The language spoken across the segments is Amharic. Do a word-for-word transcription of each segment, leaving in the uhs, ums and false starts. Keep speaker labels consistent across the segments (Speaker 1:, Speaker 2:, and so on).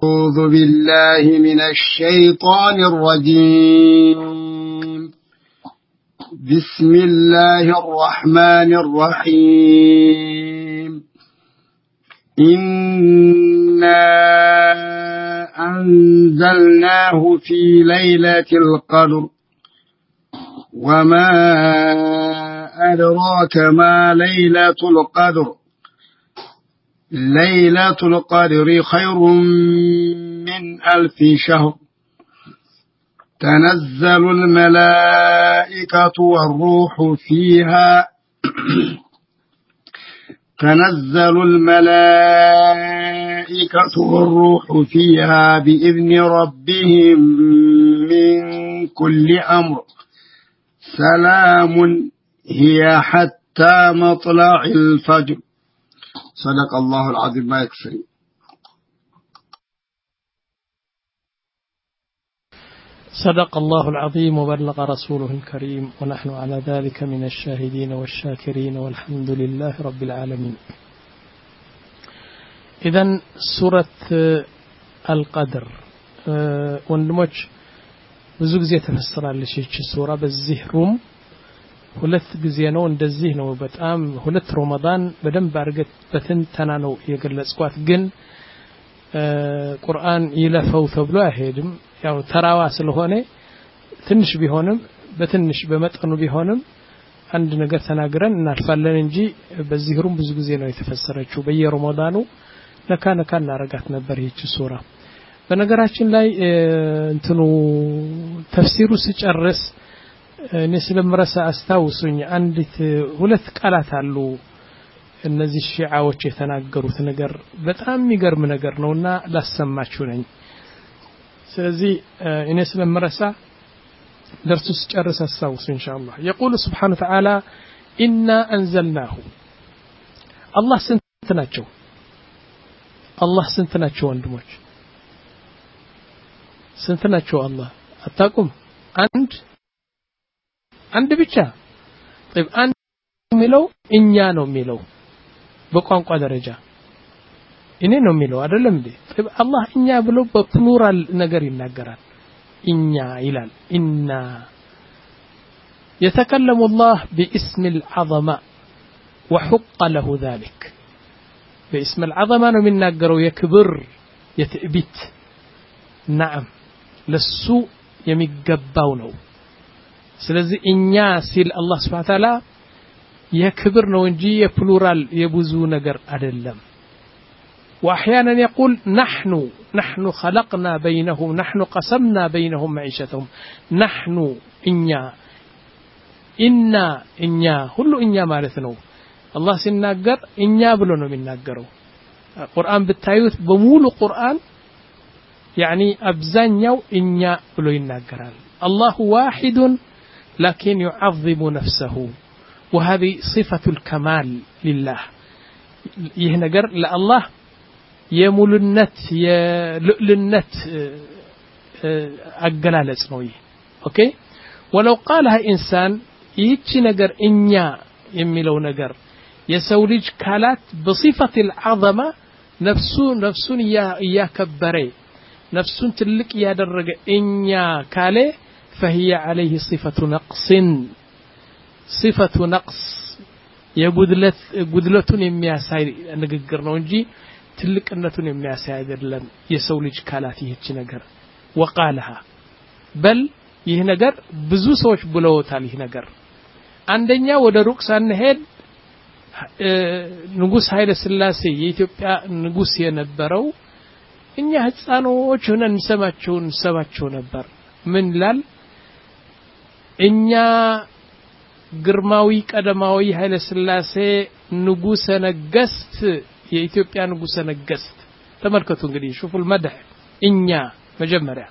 Speaker 1: أعوذ بالله من الشيطان الرجيم. بسم الله الرحمن الرحيم. إنا أنزلناه في ليلة القدر وما أدراك ما ليلة القدر ليلة القدر خير من ألف شهر تنزل الملائكة والروح فيها تنزل الملائكة والروح فيها بإذن ربهم من كل أمر سلام هي حتى مطلع الفجر. صدق الله العظيم ما يكفي.
Speaker 2: صدق الله العظيم وبلغ رسوله الكريم ونحن على ذلك من الشاهدين والشاكرين والحمد لله رب العالمين. إذن سورة القدر ወንድሞች ብዙ ጊዜ ተፈስራለች እቺ ሱራ በዚህ ሩም ሁለት ጊዜ ነው እንደዚህ ነው በጣም ሁለት ረመዳን በደንብ አርገት በትንተና ነው የገለጽኳት ግን ቁርአን ይለፈው ተብሎ አይሄድም ያው ተራዋ ስለሆነ ትንሽ ቢሆንም በትንሽ በመጠኑ ቢሆንም አንድ ነገር ተናግረን እናልፋለን እንጂ በዚህ ሩም ብዙ ጊዜ ነው የተፈሰረችው በየረመዳኑ ነካ ነካ እናረጋት ነበር ይቺ ሱራ በነገራችን ላይ እንትኑ ተፍሲሩ ሲጨርስ እኔ ስለምረሳ አስታውሱኝ አንዲት ሁለት ቃላት አሉ እነዚህ ሺዓዎች የተናገሩት ነገር በጣም የሚገርም ነገር ነውና ላሰማችሁ ነኝ ስለዚህ እኔ ስለምረሳ درس ሲጨርስ አስታውሱ ኢንሻአላህ يقول سبحانه وتعالى إنا أنزلناه الله ስንት ናቸው الله ስንት ናቸው ወንድሞች ስንት ናቸው አላህ አታቁም አንድ አንድ ብቻ طيب አንድ የሚለው እኛ ነው የሚለው በቋንቋ ደረጃ እኔ ነው የሚለው አይደለም እንዴ طيب አላህ እኛ ብሎ በፕሉራል ነገር ይናገራል እኛ ይላል ኢና يتكلم الله باسم العظمة وحق له ذلك باسم العظمة ነው የሚናገረው የክብር የትዕቢት نعم ለሱ የሚገባው ነው ስለዚህ እኛ ሲል አላህ Subhanahu Wa Ta'ala የክብር ነው እንጂ የፕሉራል የብዙ ነገር አይደለም واحيانا يقول نحن نحن خلقنا بينهم نحن قسمنا بينهم معيشتهم نحن እኛ ኢና እኛ ሁሉ እኛ ማለት ነው አላህ ሲናገር እኛ ብሎ ነው የሚናገረው ቁርአን ብታዩት በሙሉ ቁርአን يعني أبزانيو إنيا بلو يناقران الله واحد لكن يعظم نفسه وهذه صفة الكمال لله يهنقر لله يمول النت يلؤل النت أقلالة سنوية أوكي ولو قالها إنسان يتشي نقر إنيا يميلو نقر يسولج كالات بصفة العظمة نفسو نفسو إيا كبري نفسون تلك يادرج إنيا كاله فهي عليه صفة نقص صفة نقص يبدلت بدلتون يمياساي نغغرنو እንጂ ትልቅነቱን የሚያሳይ አይደለም የሰው ልጅ ካላቲ ይህች ነገር وقالها بل ይህ ነገር ብዙ ሰዎች ብለውታል ይህ ነገር አንደኛ ወደ ሩቅ ሳንሄድ ንጉስ ኃይለ ሥላሴ የኢትዮጵያ ንጉስ የነበረው እኛ ህፃኖች ሆነን እንሰማቸው እንሰማቸው ነበር ምን ላል እኛ ግርማዊ ቀደማዊ ኃይለ ሥላሴ ንጉሰ ነገስት የኢትዮጵያ ንጉሰ ነገስት ተመልከቱ እንግዲህ ሹፉል መድህ እኛ መጀመሪያ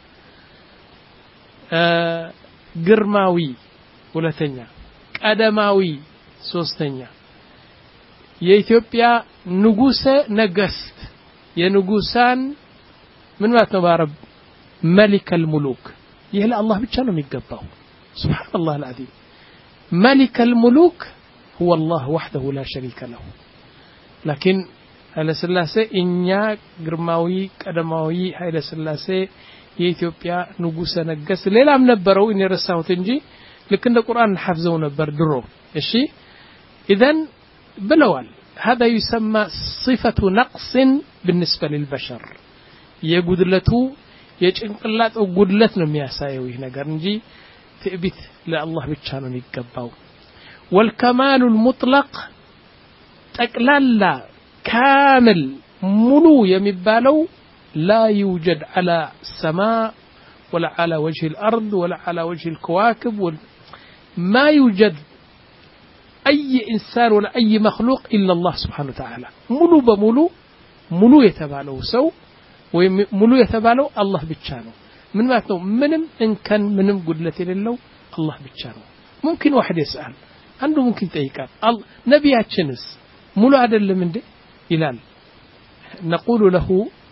Speaker 2: ግርማዊ ሁለተኛ ቀደማዊ ሶስተኛ የኢትዮጵያ ንጉሰ ነገስት የንጉሳን من ما تبارب ملك الملوك يهلا الله بيتشانو ميغباو سبحان الله العظيم ملك الملوك هو الله وحده لا شريك له لكن ኃይለ ሥላሴ እኛ ግርማዊ ቀደማዊ ኃይለ ሥላሴ የኢትዮጵያ ንጉሠ ነገሥት ሌላም ነበረው እኔ ረሳሁት እንጂ ልክ እንደ ቁርአን ሐፍዘው ነበር ድሮ እሺ اذا ብለዋል هذا يسمى صفة نقص بالنسبة للبشر የጉድለቱ የጭንቅላት ጉድለት ነው የሚያሳየው ይህ ነገር እንጂ ትዕቢት ለአላህ ብቻ ነው የሚገባው والكمال المطلق ጠቅላላ كامل ሙሉ የሚባለው لا يوجد على السماء ولا على وجه الأرض ولا على وجه الكواكب ما يوجد أي إنسان ولا أي مخلوق إلا الله سبحانه وتعالى ملو بملو ملو يتبالو سو وملو يتبالو الله بتشانو من ما تنو منم إن كان منم قدلة لله الله بتشانو ممكن واحد يسأل عنده ممكن تيكال نبي هاتشنس ملو عدل من دي إلال نقول له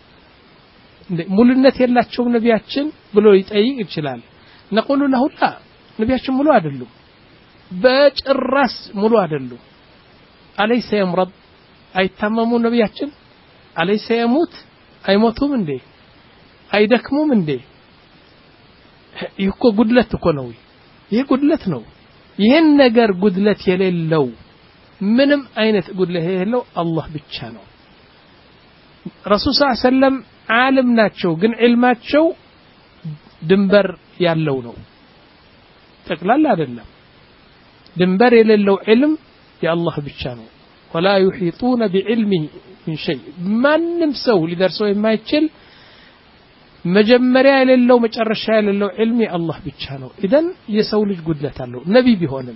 Speaker 2: ሙሉነት ያላቸው ነቢያችን ብሎ ይጠይቅ ይችላል نقول له لا ነቢያችን ሙሉ አይደሉም በጭራስ ሙሉ አይደሉም አለይሰ يمرض አይታመሙ ነቢያችን አለይሰ يموت አይሞቱም እንዴ አይደክሙም እንዴ ይሄ ጉድለት እኮ ነው ይሄ ጉድለት ነው ይሄን ነገር ጉድለት የሌለው ምንም አይነት ጉድለት የሌለው አላህ ብቻ ነው ረሱል ሰለላሁ ዐለይሂ ወሰለም ዓለም ናቸው ግን ዒልማቸው ድንበር ያለው ነው ጠቅላላ አይደለም ድንበር የሌለው ዒልም የአላህ ብቻ ነው ولا يحيطون بعلمه من شيء ማንም ሰው ሊደርሰው የማይችል መጀመሪያ የሌለው መጨረሻ የሌለው ዒልም የአላህ ብቻ ነው ኢደን የሰው ልጅ ጉድለት አለው ነብይ ቢሆንም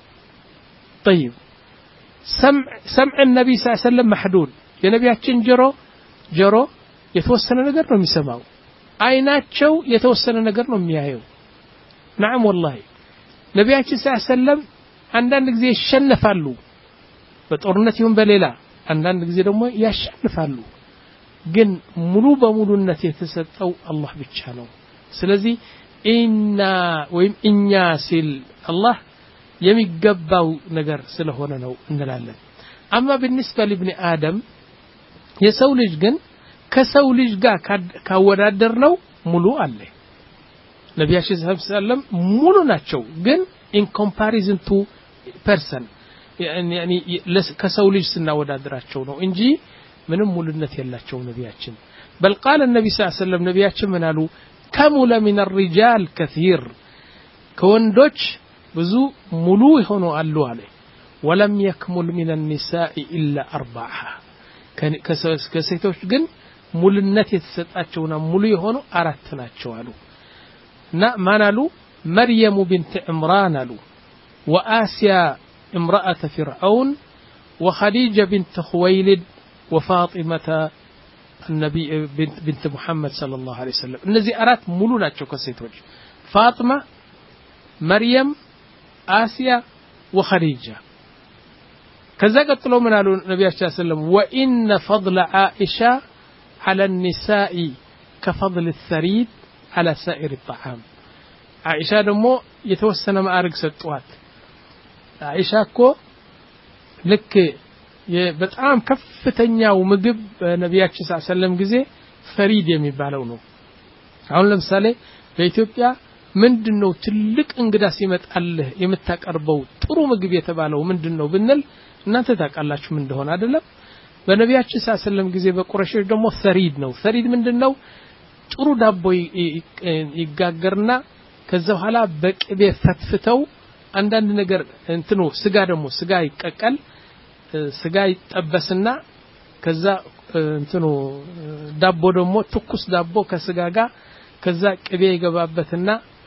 Speaker 2: طيب سمع سمع النبي صلى الله عليه وسلم محدود የነቢያችን ጆሮ ጆሮ የተወሰነ ነገር ነው የሚሰማው አይናቸው የተወሰነ ነገር ነው የሚያየው نعم والله ነቢያችን ሰለላሁ ዐለይሂ ወሰለም አንዳንድ ጊዜ ይሸነፋሉ በጦርነት ይሁን በሌላ አንዳንድ ጊዜ ደግሞ ያሸንፋሉ ግን ሙሉ በሙሉነት የተሰጠው አላህ ብቻ ነው ስለዚህ ኢና ወይም እኛ ሲል አላህ የሚገባው ነገር ስለሆነ ነው እንላለን አማ بالنسبه لابن ادم የሰው ልጅ ግን ከሰው ልጅ ጋር ካወዳደር ነው ሙሉ አለ ነብያችን ሰለላሁ ዐለይሂ ወሰለም ሙሉ ናቸው ግን in comparison to person يعني ከሰው ልጅ ስናወዳድራቸው ነው እንጂ ምንም ሙሉነት የላቸው ነብያችን بل قال النبي صلى الله عليه وسلم ነብያችን ምን አሉ كمل من الرجال كثير ከወንዶች ብዙ ሙሉ ሆኖ አሉ አለ ولم يكمل من النساء الا اربعه ከሴቶች ግን ሙሉነት የተሰጣቸውና ሙሉ የሆኑ አራት ናቸው አሉ እና ማን አሉ مريم بنت عمران አሉ وآسيا امرأة فرعون وخديجة بنت خويلد وفاطمة النبي بنت, بنت محمد صلى الله عليه وسلم እነዚህ አራት ሙሉ ናቸው ከሴቶች ፋጢማ مريم آسيا وخديجة كذا قتلوا من قالوا النبي صلى الله عليه وسلم وإن فضل عائشة على النساء كفضل الثريد على سائر الطعام عائشة دمو يتوسن ما أرق ستوات عائشة كو لك በጣም ከፍተኛው ምግብ ነብያችን ሰለላሁ ዐለይሂ ወሰለም ጊዜ ፈሪድ የሚባለው ነው አሁን ለምሳሌ በኢትዮጵያ ምንድነው ትልቅ እንግዳ ሲመጣልህ የምታቀርበው ጥሩ ምግብ የተባለው ምንድነው ብንል እናንተ ታውቃላችሁ ምን እንደሆነ አይደለም በነብያችን ሰለላሁ ዐለይሂ ወሰለም ጊዜ በቁረይሾች ደግሞ ፈሪድ ነው ፈሪድ ምንድነው ጥሩ ዳቦ ይጋገርና ከዛ በኋላ በቅቤ ፈትፍተው አንዳንድ ነገር እንትኑ ስጋ ደግሞ ስጋ ይቀቀል ስጋ ይጠበስና ከዛ እንትኑ ዳቦ ደግሞ ትኩስ ዳቦ ከስጋ ጋር ከዛ ቅቤ ይገባበትና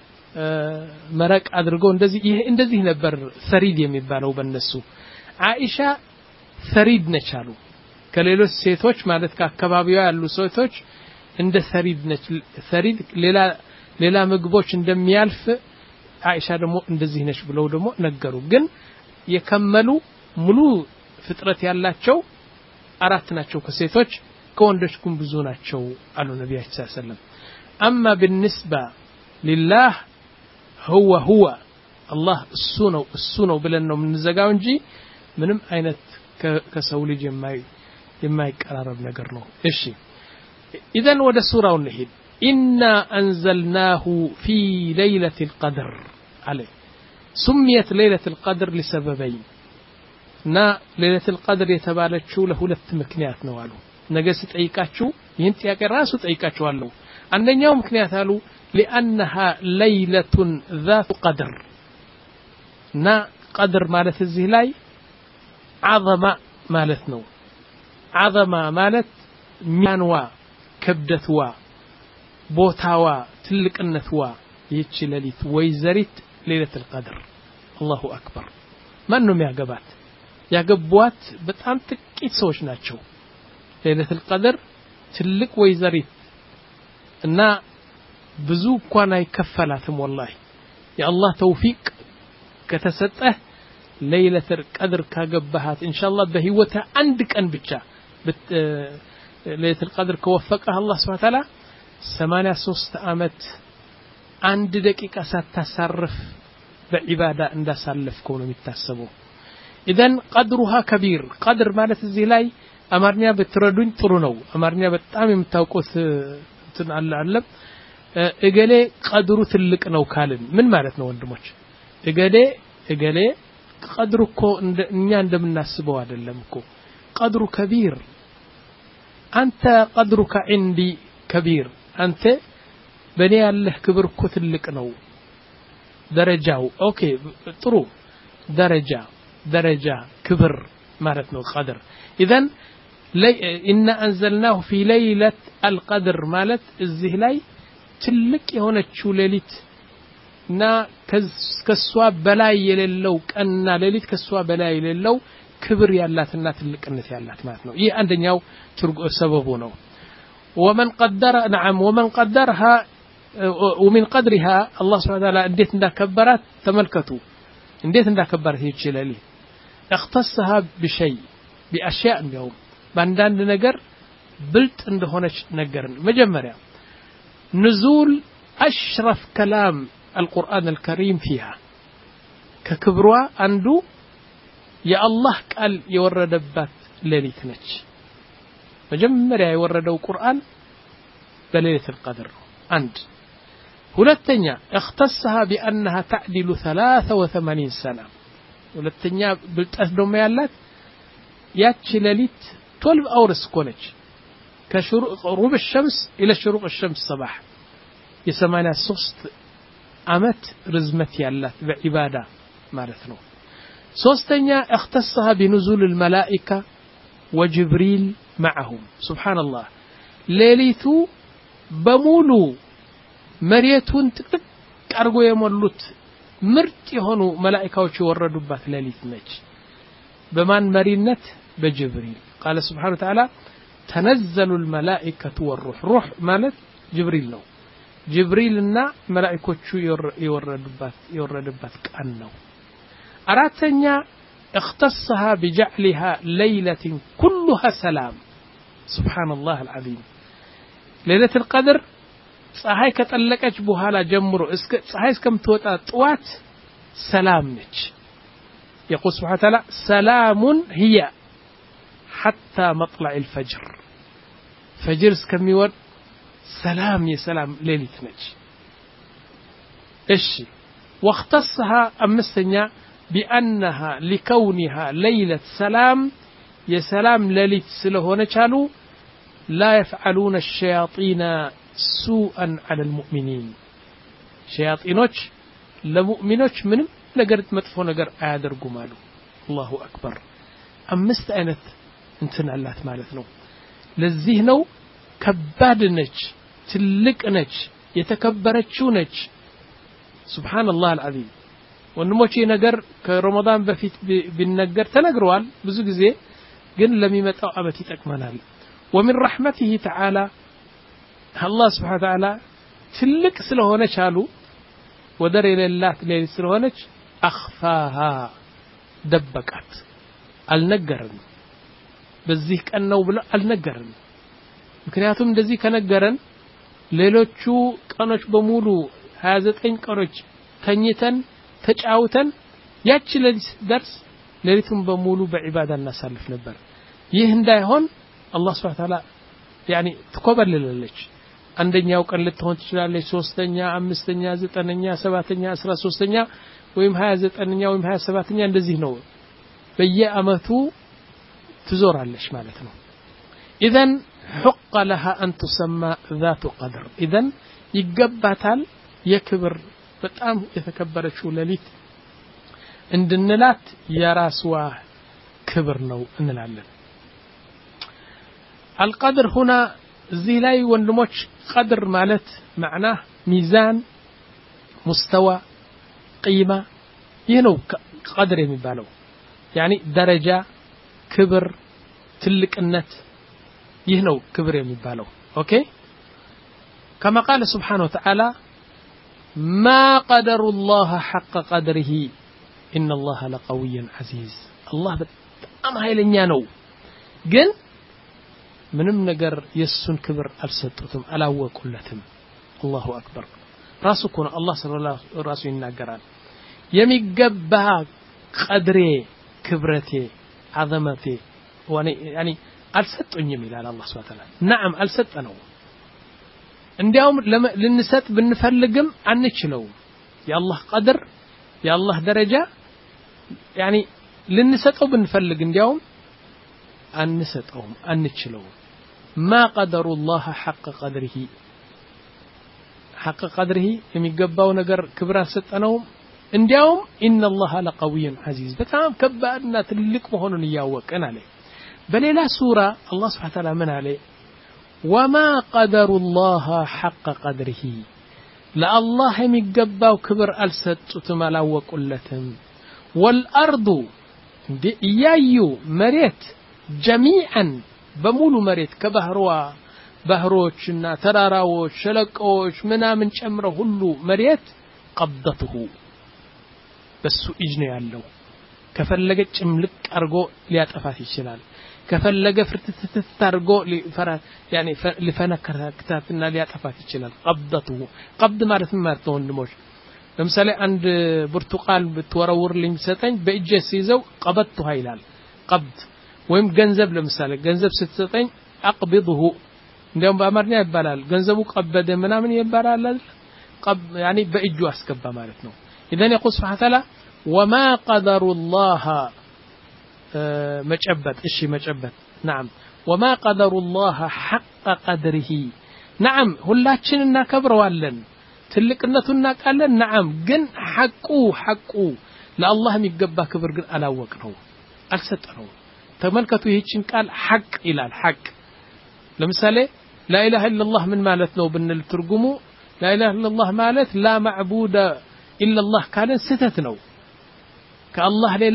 Speaker 2: መረቅ አድርገው እንደዚህ ይሄ እንደዚህ ነበር ፈሪድ የሚባለው በእነሱ አይሻ ፈሪድ ነቻሉ ከሌሎች ሴቶች ማለት ከአካባቢው ያሉ ሴቶች እንደ ፈሪድ ነች ፈሪድ ሌላ ሌላ ምግቦች እንደሚያልፍ አይሻ ደግሞ እንደዚህ ነች ብለው ደግሞ ነገሩ ግን የከመሉ ሙሉ ፍጥረት ያላቸው አራት ናቸው ከሴቶች ከወንዶች ግን ብዙ ናቸው አሉ ነብያችን ሰለላሁ ዐለይሂ ወሰለም اما بالنسبه لله هو هو الله እሱ ነው እሱ ነው ብለን ነው የምንዘጋው እንጂ ምንም አይነት ከሰው ልጅ የማይ የማይቀራረብ ነገር ነው እሺ اذا ወደ ሱራው እንሂድ إنا أنزلناه في ليلة القدر عليه سميت ليلة القدر لسببين نا ليلة القدر يتبالچو ለሁለት ምክንያት ነው አሉ ነገ ስጠይቃችሁ ይህን ጥያቄ ራሱ ጠይቃችኋለሁ አንደኛው ምክንያት አሉ لأنها ليلة ذات قدر نا قدر ማለት እዚህ ላይ عظمه ማለት ነው عظمه ማለት ሚያንዋ ከብደትዋ ቦታዋ ትልቅነትዋ ይህች ሌሊት ወይዘሪት ليلة القدر الله أكبر ማን ነው የሚያገባት ያገቧት በጣም ጥቂት ሰዎች ናቸው ليلة القدر ትልቅ ወይዘሪት እና ብዙ እንኳን አይከፈላትም والله የአላህ ተውፊቅ ከተሰጠህ ليلة القدر ካገባሃት ኢንሻአላህ በህይወት አንድ ቀን ብቻ ليلة القدر ከወፈቀህ አላህ Subhanahu Wa Ta'ala ثمانية وثلاثين አመት አንድ ደቂቃ ሳታሳርፍ በዒባዳ እንዳሳለፍከው ነው የሚታሰበው اذا قدرها كبير قدر ማለት እዚህ ላይ አማርኛ በትረዱኝ ጥሩ ነው አማርኛ በጣም የምታውቁት እንትን አለ አለ እገሌ ቀድሩ ትልቅ ነው ካልን ምን ማለት ነው ወንድሞች እገሌ እገሌ ቀድሩ እኮ እኛ እንደምናስበው አይደለም እኮ ቀድሩ كبير አንተ قدرك عندي كبير አንተ በኔ ያለህ ክብር እኮ ትልቅ ነው ደረጃው ኦኬ ጥሩ ደረጃ ደረጃ ክብር ማለት ነው قدر اذا إن أنزلناه في ليلة القدر ማለት እዚህ ላይ ትልቅ የሆነችው ሌሊት እና ከሷ በላይ የሌለው ቀንና ሌሊት ከሷ በላይ የሌለው ክብር ያላትና ትልቅነት ያላት ማለት ነው ይህ አንደኛው ሰበቡ ነው ومن قدر نعم ومن قدرها ومن قدرها الله سبحانه وتعالى እንዴት እንዳከበራት ተመልከቱ እንዴት እንዳከበራት ይችላል اختصها بشيء باشياء اليوم ባንዳንድ ነገር ብልጥ እንደሆነች ነገርን መጀመሪያ نزول اشرف كلام القرآن الكريم فيها ككبروا አንዱ የአላህ ቃል የወረደባት ሌሊት ነች መጀመሪያ የወረደው ቁርአን በሌሊት القدر አንድ ሁለተኛ اختصها بانها تعدل ثلاثة وثمانين سنه ሁለተኛ ብልጠት ደግሞ ያላት ያቺ ሌሊት اثنا عشر اورس ኮነች ከሽሩቅ غروب الشمس الى شروق الشمس صباح የ83 አመት ርዝመት ያላት በዒባዳ ማለት ነው ሶስተኛ اختصها بنزول الملائكه وجبريل معهم سبحان الله ሌሊቱ በሙሉ መሬቱን ጥቅጥቅ አርጎ የሞሉት ምርጥ የሆኑ መላእክቶች የወረዱባት ሌሊት ነች በማን መሪነት በጅብሪል قال سبحانه وتعالى تنزل الملائكه والروح روح ማለት ጅብሪል ነው ጅብሪልና መላእክቶቹ የወረዱባት የወረዱባት ቀን ነው አራተኛ اختصها بجعلها ليلة كلها سلام سبحان الله العظيم ليلة القدر ፀሐይ ከጠለቀች በኋላ ጀምሮ እስከ ፀሐይ እስከምትወጣ ጧት ሰላም ነች يقول سبحانه وتعالى سلام هي حتى مطلع الفجر فجر እስከሚወጣ سلام يا سلام ليلة ነች እሺ واختصها أمسنيا بأنها لكونها ليلة سلام يا سلام ليلة سلهونة قالوا لا يفعلون الشياطين سوءا على المؤمنين شياطينوች ለሙእሚኖች ምንም ነገር መጥፎ ነገር አያደርጉም አሉ الله أكبر አምስት አይነት እንትን አላት ማለት ነው ለዚህ ነው ከባድ ነች ትልቅ ነች የተከበረችው ነች سبحان الله العظيم ወንድሞቼ ነገር ከረመዳን በፊት ቢነገር ተነግሯል ብዙ ጊዜ ግን ለሚመጣው አመት ይጠቅመናል ومن رحمته تعالى الله سبحانه وتعالى ትልቅ ስለሆነች አሉ ወደር የሌላት ሌሊት ስለሆነች اخفاها ደበቃት አልነገረን በዚህ ቀን ነው ብሎ አልነገረን ምክንያቱም እንደዚህ ከነገረን ሌሎቹ ቀኖች በሙሉ ሀያ ዘጠኝ ቀኖች ተኝተን ተጫውተን ያቺ ሌሊት ደርስ ሌሊቱን በሙሉ በዒባዳ እናሳልፍ ነበር ይህ እንዳይሆን الله سبحانه وتعالى يعني تقبلللች አንደኛው ቀን ልትሆን ትችላለች ሶስተኛ አምስተኛ ዘጠነኛ ሰባተኛ አስራ ሶስተኛ ወይም ሃያ ዘጠነኛ ወይም ሃያ ሰባተኛ እንደዚህ ነው በየአመቱ ትዞራለች ማለት ነው اذا حق لها ان تسمى ذات قدر اذا ይገባታል የክብር በጣም የተከበረችው ለሊት እንድንላት የራስዋ ክብር ነው እንላለን القدر هنا እዚህ ላይ ወንድሞች قدر ማለት معناه ሚዛን مستوى قيمة ይህ ነው قدر የሚባለው يعني ደረጃ ክብር ትልቅነት ይህ ነው ክብር የሚባለው ኦኬ كما قال سبحانه وتعالى ما قدر الله حق قدره إن الله لقوي عزيز الله በጣም ኃይለኛ ነው ግን ምንም ነገር የሱን ክብር አልሰጡትም አላወቁለትም الله أكبر ራሱኩን الله ሰለላሁ ራሱ ይናገራል የሚገባ ቀድሬ ክብረቴ عظمቴ ወኔ ያኒ አልሰጡኝም ይላል الله سبحانه وتعالى نعم አልሰጠነው እንዲያውም ልንሰጥ ብንፈልግም አንችለው የአላህ ቀድር የአላህ ደረጃ ያኒ ልንሰጠው ብንፈልግ እንዲያውም አንሰጠውም አንችለው ما قدر الله حق قدره حق قدره የሚገባው ነገር ክብር አልሰጠነው እንዲያውም ان الله لقوي عزيز በጣም ከባድና ትልቅ መሆኑን ያወቀን አለ በሌላ ሱራ الله سبحانه وتعالى ምን አለ وما قدر الله حق قدره لا الله የሚገባው ክብር አልሰጡትም አላወቁለትም والارض ያዩ መሬት جميعا በሙሉ መሬት ከባህሯ ባህሮችና ተራራዎች ሸለቆዎች ምናምን ጨምረው ሁሉ መሬት قبضته በሱ እጅ ነው ያለው ከፈለገ ጭምልቅ አርጎ ሊያጠፋት ይችላል ከፈለገ ፍርትትት አርጎ ሊፈራ ያኒ ሊፈነከታትና ሊያጠፋት ይችላል قبضته قبض ማለት ምን ማለት ነው ወንድሞች ለምሳሌ አንድ ብርቱቃን ብትወረውርልኝ ሰጠኝ በእጄ ሲይዘው قبضته ይላል قبض ወይም ገንዘብ ለምሳሌ ገንዘብ ስትሰጠኝ اقبضه እንደውም በአማርኛ ይባላል ገንዘቡ ቀበደ ምናምን ይባላል ቀብ ያኒ በእጁ አስገባ ማለት ነው اذا يقول سبحانه وتعالى وما قدر الله مجبت እሺ መጨበት نعم وما قدر الله حق قدره نعم ሁላችን እናከብረዋለን ትልቅነቱን እናቃለን نعم ግን ሐቁ ሐቁ ለአላህ የሚገባ ክብር ግን አላወቅነው አልሰጠነው ተመልከቱ ይህችን ቃል ሐቅ ይላል ሐቅ ለምሳሌ لا اله الا الله ምን ማለት ነው ብንል ትርጉሙ لا اله الا الله ማለት لا معبود الا الله ካለ ስህተት ነው ከአላህ ሌላ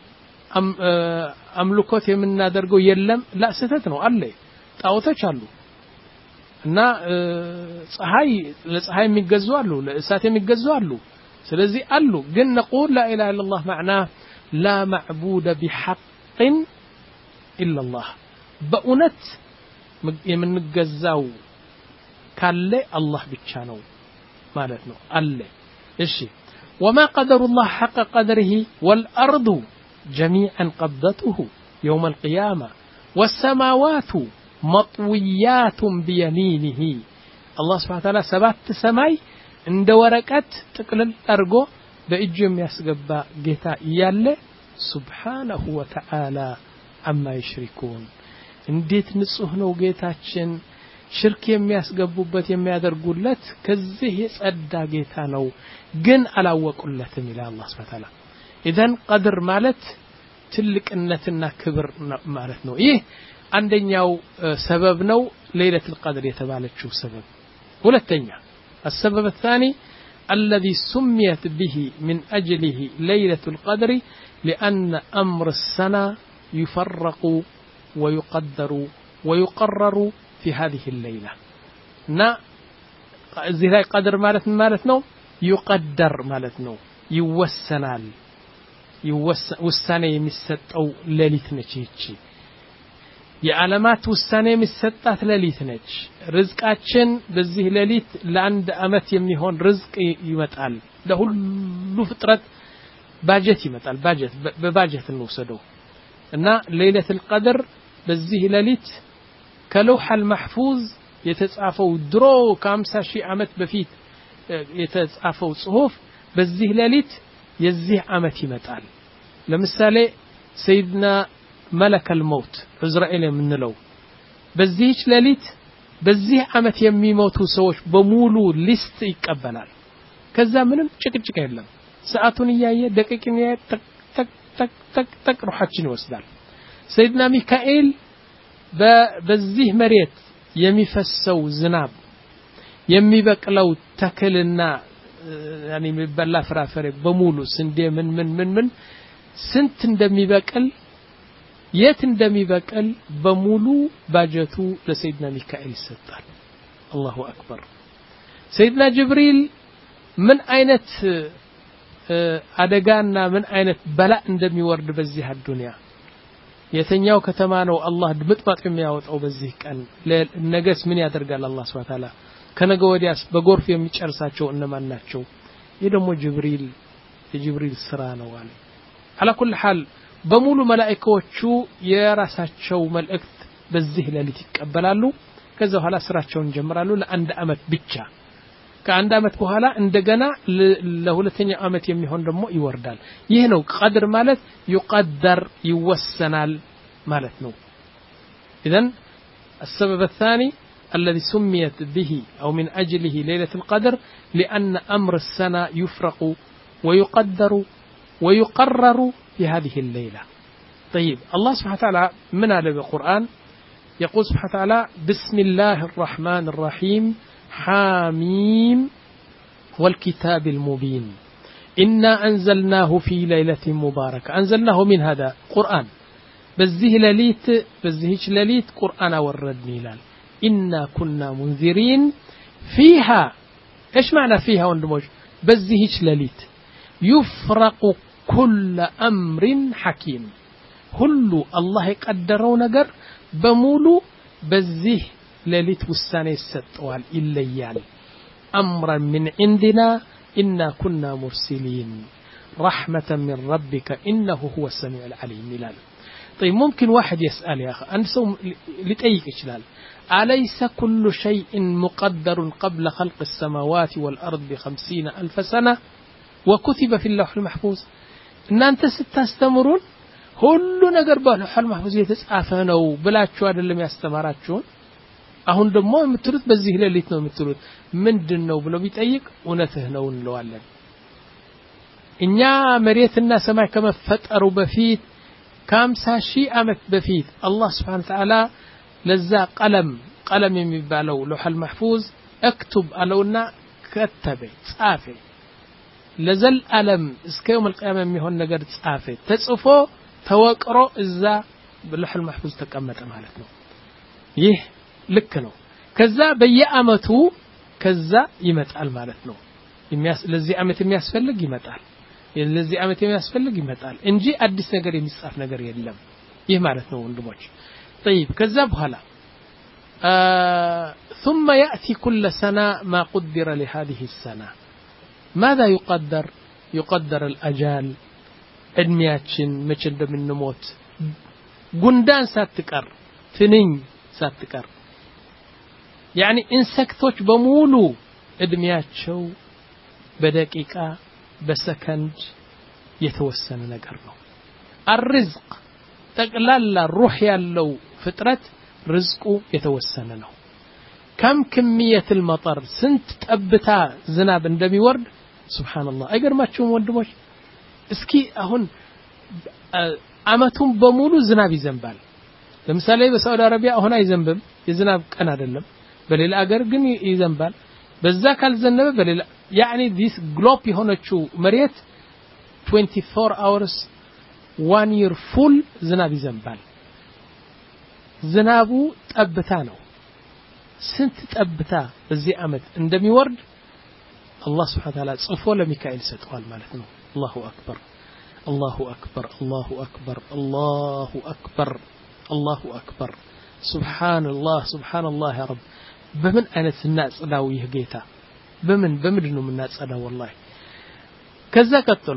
Speaker 2: አምልኮት የምናደርገው የለም ላ ስህተት ነው አለ ጣዖቶች አሉ እና ፀሐይ ለፀሐይ የሚገዙ አሉ ለእሳት የሚገዙ አሉ ስለዚህ አሉ ግን نقول لا اله الا الله معناه لا معبود بحق الا الله በእውነት የምንገዛው ካለ አላህ ብቻ ነው ማለት ነው አለ እሺ وما قدر الله حق قدره والارض جميعا قبضته يوم القيامة والسماوات مطويات بيمينه الله سبحانه وتعالى سبات سماي عند ورقت تقلل أرجو بإجم يسقب جتا يالله سبحانه وتعالى عما يشركون انديت نصهنا وجيتاتشن شرك የሚያስገቡበት የሚያደርጉለት ከዚህ የጸዳ ጌታ ነው ግን አላወቁለትም ኢላ አላህ Subhanahu Wa Ta'ala اذا قدر ማለት ትልቅነትና ክብር ማለት ነው ይህ አንደኛው ሰበብ ነው ليلة القدر የተባለችው ሰበብ ሁለተኛ السبب الثاني الذي سميت به من أجله ليلة القدر لأن أمر السنة يفرق ويقدر ويقرر في هذه الليلة نا زي قدر مالت مالتنا يقدر مالتنا يوسنال يوسن وسنة يمسطو ليلة نچيچ የዓለማት ውሳኔ የሚሰጣት ሌሊት ነች ርዝቃችን በዚህ ሌሊት ለአንድ አመት የሚሆን ርዝቅ ይመጣል ለሁሉ ፍጥረት ባጀት ይመጣል ባጀት በባጀት እንወሰደው እና ليلة القدر በዚህ ሌሊት ከለውሐ المحفوظ የተጻፈው ድሮ ከ50 ሺህ ዓመት በፊት የተጻፈው ጽሁፍ በዚህ ሌሊት የዚህ ዓመት ይመጣል ለምሳሌ ሰይድና መለከል መውት ዕዝራኤል የምንለው በዚህ ሌሊት በዚህ ዓመት የሚሞቱ ሰዎች በሙሉ ሊስት ይቀበላል ከዛ ምንም ጭቅጭቅ የለም ሰዓቱን ያየ ደቂቃን ያየ ተክ ተክ ተክ ተክ ተክ ሩሃችን ይወስዳል ሰይድና ሚካኤል በዚህ መሬት የሚፈሰው ዝናብ የሚበቅለው ተክልና يعني የሚበላ ፍራፍሬ በሙሉ ስንዴ ምን ምን ምን ምን ስንት እንደሚበቅል የት እንደሚበቅል በሙሉ ባጀቱ ለሰይድና ሚካኤል ይሰጣል አላሁ አክበር ሰይድና ጅብሪል ምን አይነት አደጋና ምን አይነት በላ እንደሚወርድ በዚህ አዱንያ የተኛው ከተማ ነው አላህ ድምጥማጥ የሚያወጣው በዚህ ቀን ለነገስ ምን ያደርጋል አላህ Subhanahu Wa Ta'ala ከነገ ወዲያስ በጎርፍ የሚጨርሳቸው እነማን ናቸው የደሞ ጅብሪል የጅብሪል ስራ ነው አለ على كل حال በሙሉ መላእክቶቹ የራሳቸው መልእክት በዚህ ሌሊት ይቀበላሉ ከዛ በኋላ ስራቸውን ጀምራሉ ለአንድ አመት ብቻ ከአንድ አመት በኋላ እንደገና ለሁለተኛው አመት የሚሆን ደግሞ ይወርዳል ይህ ነው ቀድር ማለት يقدر ይወሰናል ማለት ነው اذا السبب الثاني الذي سميت به أو من أجله ليلة القدر لأن أمر السنة يفرق ويقدر ويقرر في هذه الليلة طيب الله سبحانه وتعالى من هذا القرآن يقول سبحانه وتعالى بسم الله الرحمن الرحيم حاميم والكتاب المبين إنا أنزلناه في ليلة مباركة أنزلناه من هذا قرآن بزه لليت بزهش لليت قرآن وردني لال إنا كنا منذرين فيها إيش معنى فيها وندموج بزهش لليت يفرق كل أمر حكيم كل الله يقدروا نجر بمولو بزه لليت والسنة الستوال إلا يال أمرا من عندنا إنا كنا مرسلين رحمة من ربك إنه هو السميع العليم ملال طيب ممكن واحد يسأل يا أخي أنسوا لتأيك إشلال أليس كل شيء مقدر قبل خلق السماوات والأرض بخمسين ألف سنة وكتب في اللوح المحفوظ إن أنت ستستمرون كل نجر باللوح المحفوظ يتسعفنوا بلا شوار اللي ما يستمراتشون أهون دمو متروت بزيه ليلتنا متروت من دنو بلو بيتأيك ونتهنو نلوالن إنيا مريت الناس ما كما فتروا بفيت كام ساشي أمت بفيت الله سبحانه وتعالى لزا قلم قلم يمبالو لوح المحفوظ اكتب ألونا كتبه تصافي لزل ألم اسك يوم القيامة ميهون نقر تصافي تصفو توقرو إزا باللوح المحفوظ تكمت مالتنا يه لكنو كذا بيأمتو كذا يمتقل مالتنا لزي أمت يمياسفلق يمتقل لزي أمت يمياسفلق يمتقل انجي أدس نقر يميصاف نقر يلم يه مالتنا وندموش طيب كذب هلا آه ثم يأتي كل سنة ما قدر لهذه السنة ماذا يقدر يقدر الأجال أدمياتشن مچن من نموت قندان ساتكر تنين ساتكر يعني إنسكتوش بمولو أدمياتشو بدقيقة بسكند يتوسن نقرنو الرزق تقلال الروح يالو فترة رزقه يتوسن له كم كمية المطر سنت تأبتا زناب اندمي ورد سبحان الله اقر ما تشوم وندموش اسكي اهون عمتهم بمولو زناب يزنبال لمثالي بسعودة عربية هنا يزنبم يزناب كان هذا بل الأقر قن يزنبال بذاك الزنب بل يعني this globe هنا تشو مريت twenty-four hours one year full ዝናብ ይዘንባል ዝናቡ ጠብታ ነው ስንት ጠብታ በዚህ አመት እንደሚወርድ አላህ Subhanahu Wa Ta'ala ጽፎ ለሚካኤል ሰጥቷል ማለት ነው አላሁ አክበር አላሁ አክበር አላሁ አክበር አላሁ አክበር አላሁ አክበር ሱብሃንአላህ ሱብሃንአላህ ያ ረብ በምን አይነት እናጽዳው ይህ ጌታ በምን በምንድን ነው እናጽዳው والله ከዛ ቀጥሎ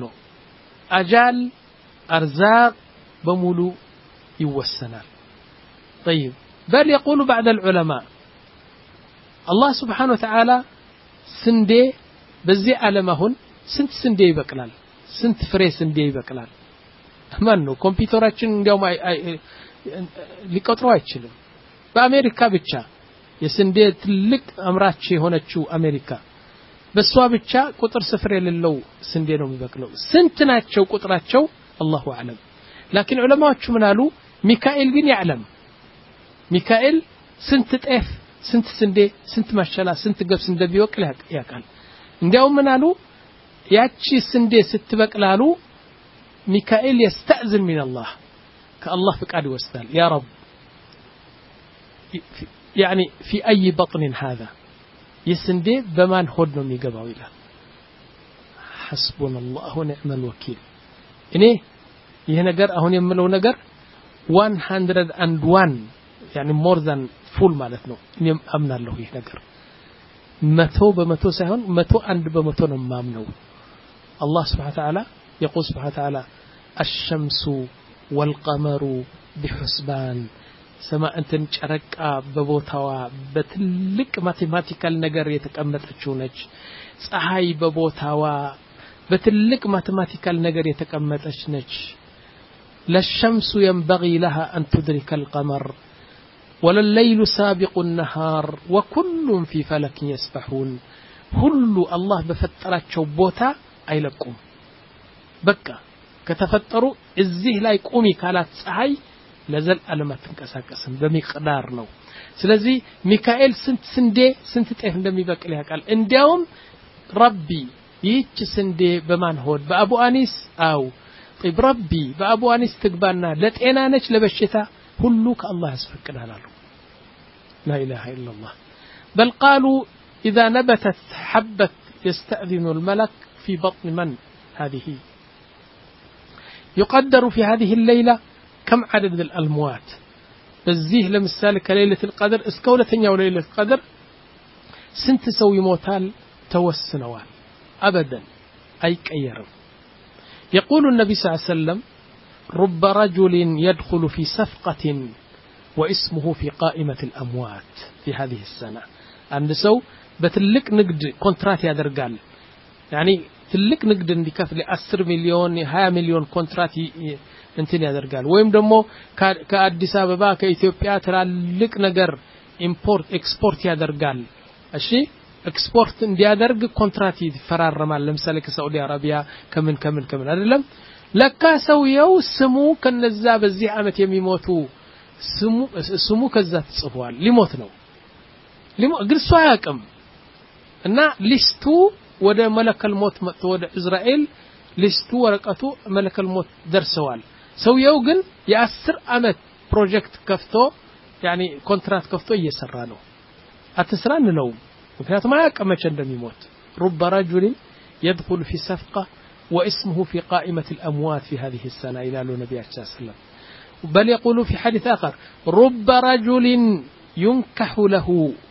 Speaker 2: አጃል أرزاق بمولو يوسنال طيب بل يقول بعض العلماء الله سبحانه وتعالى ስንዴ በዚህ ዓለም አሁን ስንት ስንዴ ይበቅላል ስንት ፍሬ ስንዴ ይበቅላል ማን ነው ኮምፒውተራችን እንዲያው ሊቆጥረው አይችልም በአሜሪካ ብቻ የስንዴ ትልቅ አምራች የሆነችው አሜሪካ በሷ ብቻ ቁጥር ስፍር የሌለው ስንዴ ነው የሚበቅለው ስንት ናቸው ቁጥራቸው አላሁ አለም لكن ዑለማዎቹ ምን አሉ ሚካኤል ግን ያዕለም ሚካኤል ስንት ጤፍ ስንት ስንዴ ስንት ማሸላ ስንት ገብስ እንደሚበቅል ያውቃል እንዲያው ምን አሉ ያቺ ስንዴ ስትበቅላሉ ሚካኤል يستأذن من الله كالله فقاد يوسدال يا رب يعني في أي بطن هذا يسندي بمان ሆድ ነው የሚገባው ይላል حسبنا الله ونعم الوكيل እኔ ይሄ ነገር አሁን የምለው ነገር one hundred one يعني more than full ማለት ነው እኔም አምናለሁ ይሄ ነገር መቶ በመቶ ሳይሆን መቶ አንድ በመቶ ነው ማምነው الله سبحانه وتعالى يقول سبحانه وتعالى الشمس والقمر بحسبان سماء እንትን ጨረቃ በቦታዋ በትልቅ ማቴማቲካል ነገር የተቀመጠችው ነች ፀሐይ በቦታዋ በትልቅ ማቴማቲካል ነገር የተቀመጠች ነች للشمس ينبغي لها أن تدرك القمر ولا الليل سابق النهار وكل في فلك يسبحون كل الله بفتراتቸው ቦታ አይለቁም በቃ ከተፈጠሩ እዚህ ላይ ቆሚ ካላት ፀሐይ ለዘል ዓለማት ተንቀሳቀስን በሚቅዳር ነው ስለዚህ ሚካኤል ስንት ስንዴ ስንት ጤፍ እንደሚበቅል ያውቃል እንዲያውም ረቢ ይህች ስንዴ በማን ሆድ በአቡ አኒስ አው طيب ربي በአቡ አኒስ ትግባና ለጤና ነች ለበሽታ ሁሉ ከአላህ ያስፈቅዳል አሉ لا اله الا الله بل قالوا اذا نبتت حبة يستأذن الملك في بطن من هذه يقدر في هذه الليلة كم عدد الأموات بزيه لمثال كليلة القدر اسكولتنيا وليلة القدر سنت سوي موتال توسنوال أبدا أي كير يقول النبي صلى الله عليه وسلم رب رجل يدخل في صفقة واسمه في قائمة الأموات في هذه السنة عند سو بتلك نقد كونترات يا درجال يعني تلك نقد እንዲከፍል عشرة مليون عشرة مليون ኮንትራት እንትን ያደርጋል ወይም ደግሞ ከአዲስ አበባ ከኢትዮጵያ ትላልቅ ነገር ኢምፖርት ኤክስፖርት ያደርጋል እሺ ኤክስፖርት እንዲያደርግ ኮንትራት ይፈራረማል ለምሳሌ ከሳዑዲ አረቢያ ከምን ከምን ከምን አይደለም ለካ ሰውየው ስሙ ከነዛ በዚህ አመት የሚሞቱ ስሙ ስሙ ከዛ ተጽፏል ሊሞት ነው ሊሞት ግን ሰው ያቀም እና ሊስቱ ወደ መለከል ሞት መጥቶ ወደ እስራኤል ሊስቱ ወረቀቱ መለከል ሞት ደርሰዋል ሰውየው ግን የ10 አመት ፕሮጀክት ከፍቶ يعني ኮንትራት ከፍቶ እየሰራ ነው አትስራን ነው ምክንያቱም አያቀመች እንደሚሞት رب رجل يدخل في صفقة واسمه في قائمة الأموات في هذه السنة إلى النبي صلى الله عليه وسلم بل يقول في حديث آخر رب رجل ينكح له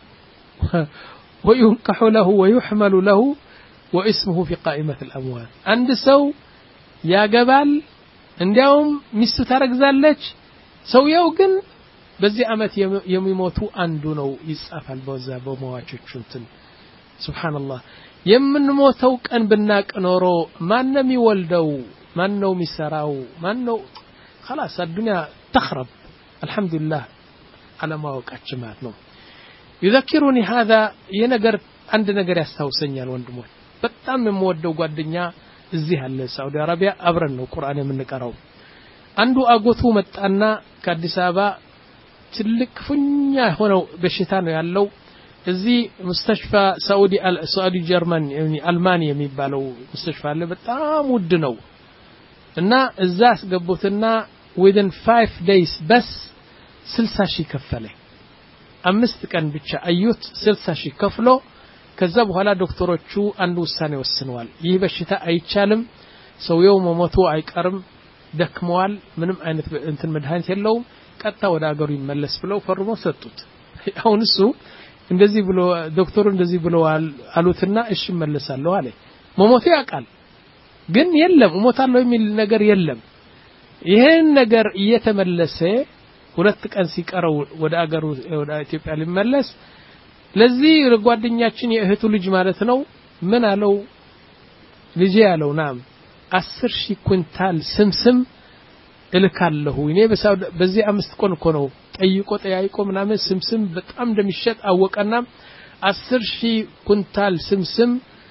Speaker 2: وينكح له ويحمل له واسمه في قائمة الأموات عند سو يا جبال عندهم ሚስቱ ታረግዛለች ሰውየው ግን በዚህ አመት የሚሞቱ አንዱ ነው ይጻፋል በዛ በመዋቾቹ እንትን ሱብሃንአላህ የምንሞተው ቀን ብናቅ ኖሮ ማን ነው የሚወልደው ማን ነው የሚሰራው ማን ነው خلاص الدنيا تخرب الحمد لله على ما وقعت ማለት ነው يذكرني هذا የነገር አንድ ነገር ያስታውሰኛል ወንድሞች በጣም የምወደው ጓደኛ እዚህ አለ ሳውዲ አረቢያ አብረን ነው ቁርአን የምንቀራው አንዱ አጎቱ መጣና ከአዲስ አበባ ትልቅ ፍኛ ሆነው በሽታ ነው ያለው እዚህ ሙስተሽፋ ሳውዲ ሳውዲ ጀርመን يعني አልማኒያ የሚባለው ሙስተሽፋ አለ በጣም ውድ ነው እና እዛ አስገቡትና within five days በስ ስልሳ ሺህ ከፈለ አምስት ቀን ብቻ አዩት ስልሳ ሺህ ከፍሎ ከዛ በኋላ ዶክተሮቹ አንድ ውሳኔ ወስነዋል ይህ በሽታ አይቻልም ሰውየው መሞቱ አይቀርም ደክመዋል ምንም አይነት እንትን መድኃኒት የለውም ቀጣ ወደ አገሩ ይመለስ ብለው ፈርሞ ሰጡት አሁን እሱ እንደዚህ ብሎ ዶክተሩ እንደዚህ ብለዋል አሉትና እሺ መለሳለሁ አለ መሞቱ ያቃል ግን የለም ሞታለው የሚል ነገር የለም ይሄን ነገር እየተመለሰ ሁለት ቀን ሲቀረው ወደ አገሩ ወደ ኢትዮጵያ ሊመለስ ለዚህ ጓደኛችን የእህቱ ልጅ ማለት ነው ምን አለው ልጅ ያለው ናም አስር ሺህ ኩንታል ስምስም እልካለሁ እኔ በዚህ አምስት ቀን እኮ ነው ጠይቆ ጠያይቆ ምናምን ስምስም በጣም እንደሚሸጥ አወቀና አስር ሺህ ኩንታል ስምስም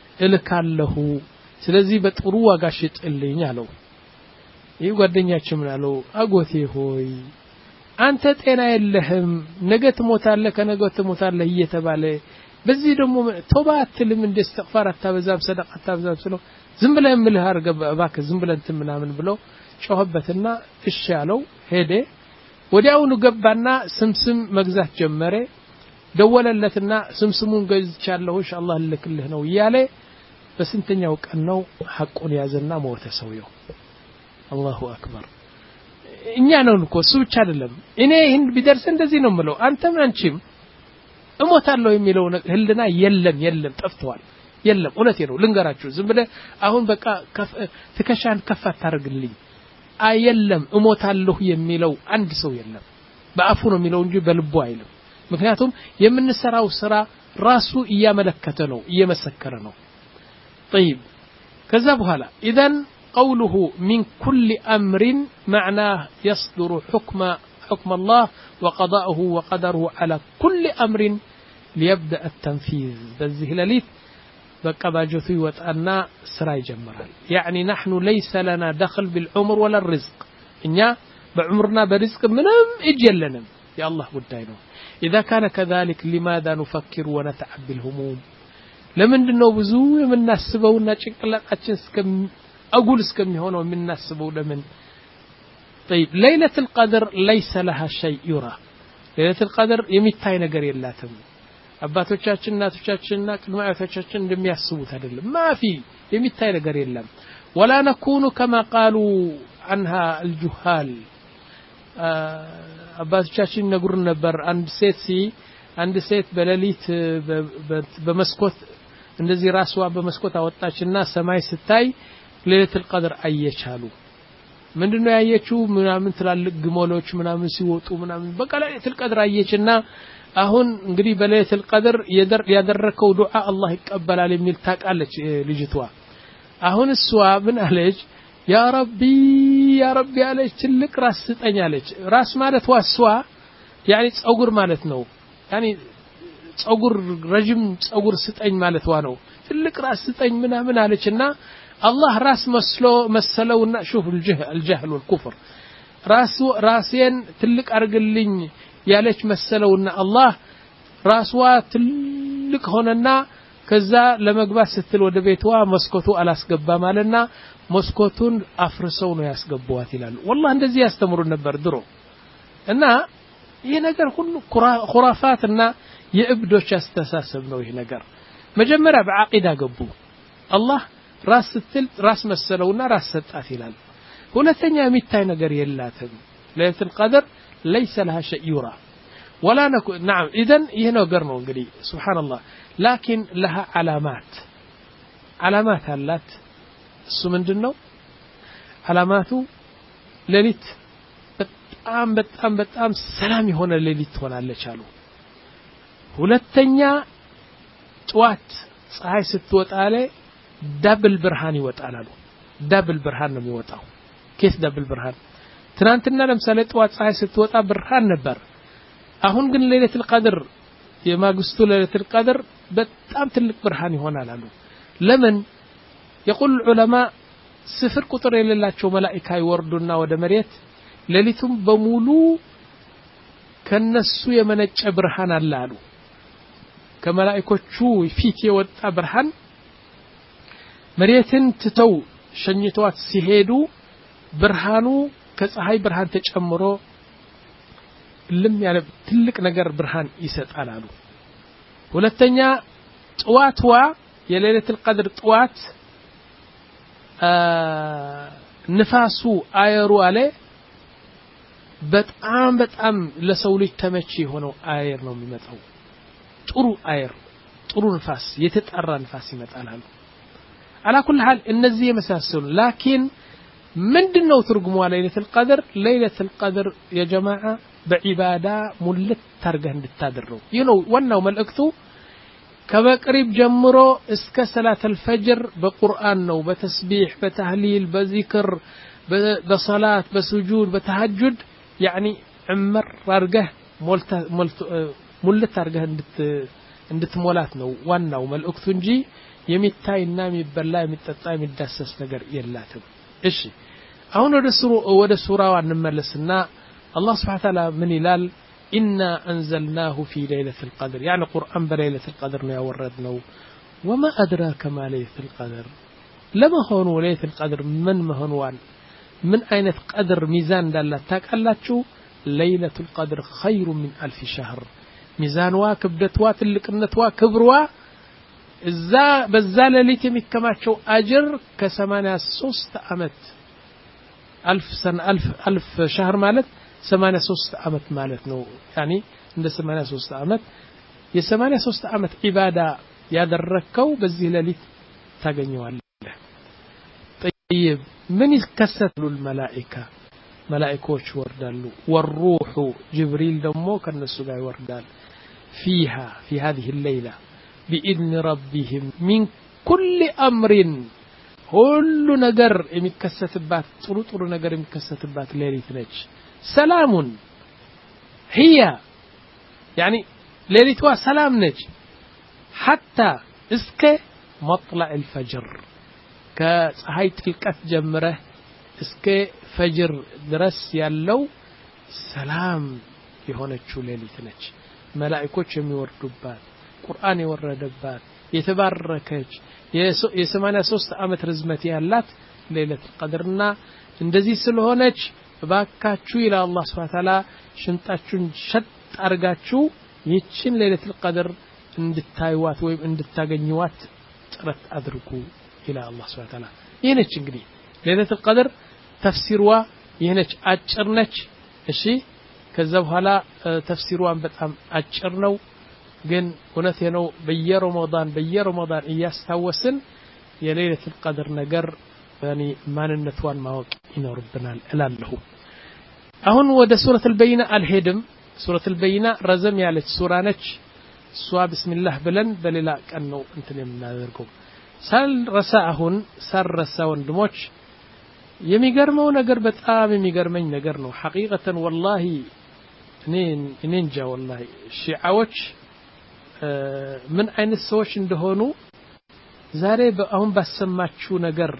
Speaker 2: እልካለሁ ስለዚህ በጥሩ ዋጋ ሽጥልኝ አለው ይህ ጓደኛችን ምን አለው አጎቴ ሆይ አንተ ጤና የለህም ነገ ትሞታለህ ከነገ ትሞታለህ እየተባለ በዚህ ደግሞ ተውባ አትልም እንደ استغفار አታበዛም ሰደቃ አታበዛም ስለው ዝም ብለህ ምልህ አርገ እባክህ ዝም ብለህ እንትን ምናምን ብሎ ጮህበትና እሺ ያለው ሄደ ወዲያውኑ ገባና ስምስም መግዛት ጀመረ ደወለለትና ስምስሙን ገዝቻለሁ ኢንሻአላህ ልክልህ ነው ይያለ በስንተኛው ቀን ነው ሐቁን ያዘና ሞተ ሰውየው አላሁ አክበር እኛ ነው እኮ እሱ ብቻ አይደለም እኔ ይሄን ቢደርስ እንደዚህ ነው የምለው አንተም አንቺም እሞታለሁ የሚለው ህልና የለም የለም ጠፍቷል የለም እውነቴ ነው ልንገራችሁ ዝም ብለ አሁን በቃ ትከሻን ከፍ አታርግልኝ አይየለም እሞታለሁ የሚለው አንድ ሰው የለም በአፉ ነው የሚለው እንጂ በልቡ አይልም ምክንያቱም የምንሰራው ስራ ራሱ እያመለከተ ነው እየመሰከረ ነው طيب كذا بحالا اذن قوله من كل امر معناه يصدر حكم حكم الله وقضاءه وقدره على كل امر ليبدا التنفيذ بذه لليت بقى باجوتي وطانا سرا يجمرال يعني نحن ليس لنا دخل بالعمر ولا الرزق انيا بعمرنا برزق منم اجلنم يا الله قداينو اذا كان كذلك لماذا نفكر ونتعب بالهموم ለምንድነው ብዙ የምናስበውና ጭንቅላታችን እስከም አጉል እስከሚሆነው የምናስበው ለምን طيب ليله القدر ليس لها شيء يرى ليله القدر የሚታይ ነገር የላትም አባቶቻችን እናቶቻችንና ቅድማያቶቻችን እንደሚያስቡት አይደለም ማፊ የሚታይ ነገር የለም ولا نكون كما قالوا عنها الجهال አባቶቻችን ነግሩን ነበር አንድ ሴት ሲ አንድ ሴት በሌሊት በመስኮት እንደዚህ ራስዋ በመስኮት አወጣችና ሰማይ ስታይ ለይለቱል ቀድር አየቻሉ ምንድነው ያየችው ምናምን ትላልቅ ግሞሎች ምናምን ሲወጡ ምናምን በቃ ለይለቱል ቀድር አየችና አሁን እንግዲህ በለይለቱል ቀድር ያደረከው ዱዓ አላህ ይቀበላል የሚል ታቃለች ልጅቷ አሁን እሷ ምን አለች ያ ረቢ ያ ረቢ አለች ትልቅ ራስ ስጠኝ አለች ራስ ማለት ዋሷ يعني ጸጉር ማለት ነው يعني ጸጉር ረጅም ጸጉር ስጠኝ ማለት ነው ትልቅ ራስ ስጠኝ ምናምን አለችና አላህ ራስ መስሎ መሰለውና شوف الجهل الجهل والكفر ራሱ ራሴን ትልቅ አርግልኝ ያለች መሰለውና አላህ ራስዋ ትልቅ ሆነና ከዛ ለመግባት ስትል ወደ ቤቷ መስኮቱ አላስገባ ማለና መስኮቱን አፍርሰው ነው ያስገባዋት ይላሉ والله እንደዚህ ያስተምሩ ነበር ድሮ እና ይሄ ነገር ሁሉ خرافاتና የእብዶች አስተሳሰብ ነው ይሄ ነገር መጀመሪያ በአቂዳ ገቡ አላህ ራስ ስትል ራስ መሰለውና ራስ ሰጣት ይላል ሁለተኛ የሚታይ ነገር የላትም ለይለቱል ቀድር ليس لها شيء يرى ولا نكون نعم اذا ይሄ ነገር ነው እንግዲህ سبحان الله لكن لها علامات علامات አላት እሱ ምንድነው علاماቱ ሌሊት በጣም በጣም በጣም ሰላም የሆነ ሌሊት ሆናለች አሉ ሁለተኛ ጧት ፀሐይ ስትወጣለ ዳብል ብርሃን ይወጣል አሉ ዳብል ብርሃን ነው የሚወጣው ከስ ዳብል ብርሃን ትናንትና ለምሳሌ ጧት ፀሐይ ስትወጣ ብርሃን ነበር አሁን ግን ለይለቱል ቀድር የማግስቱ ለይለቱል ቀድር በጣም ትልቅ ብርሃን ይሆናል አሉ ለምን يقول العلماء ስፍር ቁጥር የሌላቸው መላእክት ይወርዱና ወደ መሬት ሌሊቱም በሙሉ ከነሱ የመነጨ ብርሃን አለ አሉ ከመላእክቶቹ ፊት የወጣ ብርሃን መሬትን ትተው ሸኝቷት ሲሄዱ ብርሃኑ ከፀሐይ ብርሃን ተጨምሮ ልም ያለ ትልቅ ነገር ብርሃን ይሰጣል አሉ ሁለተኛ ጧትዋ የሌሊቱል ቀድር ጧት ንፋሱ አየሩ አለ በጣም በጣም ለሰው ልጅ ተመቺ ሆነው አየር ነው የሚመጣው ጥሩ አየር ጥሩ ንፋስ የተጣራ ንፋስ ይመጣል አሉ على كل حال እነዚህ የመሳሰሉ لكن ምንድነው ትርጉሙ ለይለቱል ቀድር ለይለቱል ቀድር ያ ጀማዓ በዒባዳ ሙልት ታርገህ እንድታደርው ይህ ነው ዋናው መልእክቱ ከበቅሪብ ጀምሮ እስከ ሰላተል ፈጅር በቁርአን ነው በተስቢህ በተህሊል በዚክር በሰላት በስጁድ በተሐጁድ يعني عمر አርገህ ሞልታ ሙልት አርገህ እንድት እንድትሞላት ነው ዋናው መልእክቱ እንጂ የሚታይና የሚበላ የሚጠጣ የሚዳሰስ ነገር የላትም እሺ አሁን ወደ ሱሩ ወደ ሱራው እንመለስና አላህ Subhanahu Wa Ta'ala ምን ይላል إنا أنزلناه في ليلة القدر يعني قرآن بليلة القدر يوردنا وما أدراك ما ليلة القدر لما هو ليلة القدر من مهنوان من أين قدر ميزان دالتاك ألا تشو ليلة القدر خير من ألف شهر ميزان واكب دتوات اللي كنتوا كبروا إذا بزال ليك مكما تشو أجر كسمانة سوست أمت ألف سنة ألف ألف شهر مالت ثمانية وستين عامت مالتنا يعني عند ثمانية وستين عامت يا ثمانية وستين عامت عبادة يدركوا بزي للي تاغنيوا الله طيب من يكست الملائكة ملائكوش وردالو والروح جبريل دمو كان السغاي وردال فيها في هذه الليلة بإذن ربهم من كل أمر كل نجر يمكستبات طرو طرو نجر يمكستبات ليلة نج سلام هي يعني ليلتها سلام نج حتى اسك مطلع الفجر كهاي تلقت جمره اسك فجر درس يالو سلام يهونچو ليلت نج ملائكوች የሚወርዱባት ቁርአን የወረደባት የተባረከች የ83 አመት ርዝመት ያላት ለይለቱል ቀድርና እንደዚህ ስለሆነች ባካችሁ ኢላ አላህ Subhanahu Wa Ta'ala ሽንጣችሁን ሸጥ አርጋችሁ ይችን ለይለቱል ቀድር እንድታዩዋት ወይም እንድታገኙዋት ጥረት አድርጉ ኢላ አላህ Subhanahu Wa Ta'ala ይሄነች እንግዲህ ለይለቱል ቀድር ተፍሲርዋ ይሄነች አጭር ነች እሺ ከዛ በኋላ ተፍሲርዋን በጣም አጭር ነው ግን እውነቴ ነው በየረመዳን በየረመዳን እያስታወስን የለይለቱል ቀድር ነገር يعني ማንነቷን ማወቅ ይኖርብናል እላለሁ አሁን ወደ ሱረቱል በይና አልሄድም ሱረቱል በይና ረዘም ያለች ሱራ ነች ሷ ቢስሚላህ ብለን በሌላ ቀን ነው እንትን የምናደርገው ሳልረሳ አሁን ሳልረሳ ወንድሞች የሚገርመው ነገር በጣም የሚገርመኝ ነገር ነው ሐቂቀተን والله እኔ እኔ እንጃ والله ሺዓዎች ምን አይነት ሰዎች እንደሆኑ ዛሬ አሁን ባሰማችሁ ነገር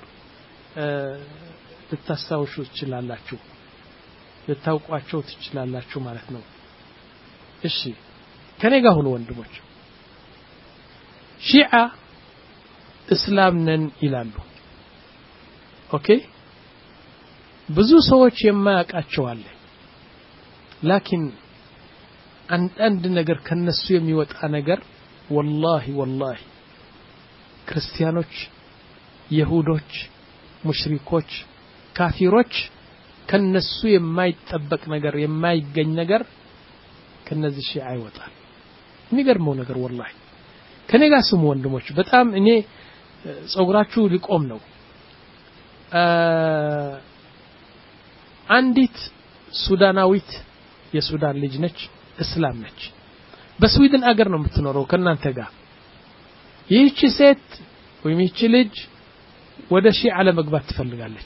Speaker 2: ልታስታውሱ ትችላላችሁ ልታውቋቸው ትችላላችሁ ማለት ነው እሺ ከኔ ጋር ሁሉ ወንድሞች ሺዓ እስላም ነን ይላሉ ኦኬ ብዙ ሰዎች የማያውቃቸው አለ ላኪን አንድ ነገር ከነሱ የሚወጣ ነገር والله والله ክርስቲያኖች ይሁዶች ሙሽሪኮች ካፊሮች ከነሱ የማይጠበቅ ነገር የማይገኝ ነገር ከነዚህ ሺዓ ይወጣል የሚገርመው ነገር والله ከኔ ጋር ስሙ ወንድሞች በጣም እኔ ጾግራችሁ ሊቆም ነው አንዲት ሱዳናዊት የሱዳን ልጅ ነች እስላም ነች በስዊድን አገር ነው የምትኖረው ከናንተ ጋር ይህች ሴት ወይም ይህች ልጅ ወደ ሺዓ ለመግባት ትፈልጋለች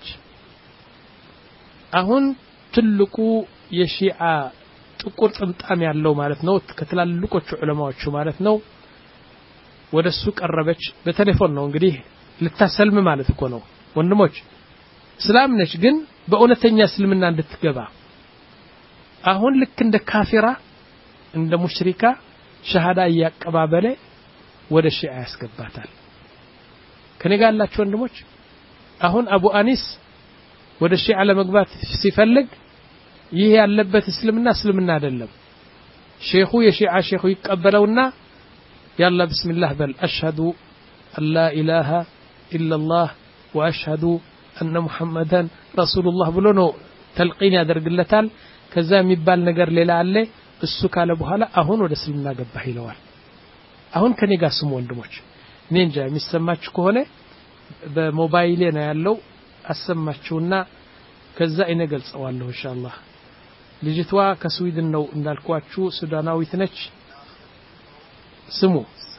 Speaker 2: አሁን ትልቁ የሺዓ ጥቁር ጥምጣም ያለው ማለት ነው ከትላልቆቹ ዑለማዎቹ ማለት ነው ወደሱ ቀረበች በቴሌፎን ነው እንግዲህ ልታሰልም ማለት እኮ ነው ወንድሞች እስላም ነች ግን በእውነተኛ እስልምና እንድትገባ አሁን ልክ እንደ ካፊራ እንደ ሙሽሪካ ሸሃዳ ያቀባበለ ወደ ሺዓ ያስገባታል ከኔ ጋር ያላችሁ ወንድሞች አሁን አቡ አኒስ ወደ ሺዓ ለመግባት ሲፈልግ ይሄ ያለበት እስልምና እስልምና አይደለም ሼኹ የሺዓ ሼኹ ይቀበለውና ያላ ቢስሚላህ በል አሽሃዱ አላ ኢላሃ ኢላላህ ወአሽሃዱ አነ ሙሐመዳን ረሱሉላህ ብሎ ነው ተልቂን ያደርግለታል ከዛ የሚባል ነገር ሌላ አለ እሱ ካለ በኋላ አሁን ወደ እስልምና ገባህ ይለዋል አሁን ከኔ ጋር ስሙ ወንድሞች እኔ እንጃ የሚሰማችሁ ከሆነ በሞባይሌ ነው ያለው አሰማችሁና ከዛ ይነገልጸዋለሁ ኢንሻአላህ ልጅቷ ከስዊድን ነው እንዳልኳችሁ ሱዳናዊት ነች ስሙ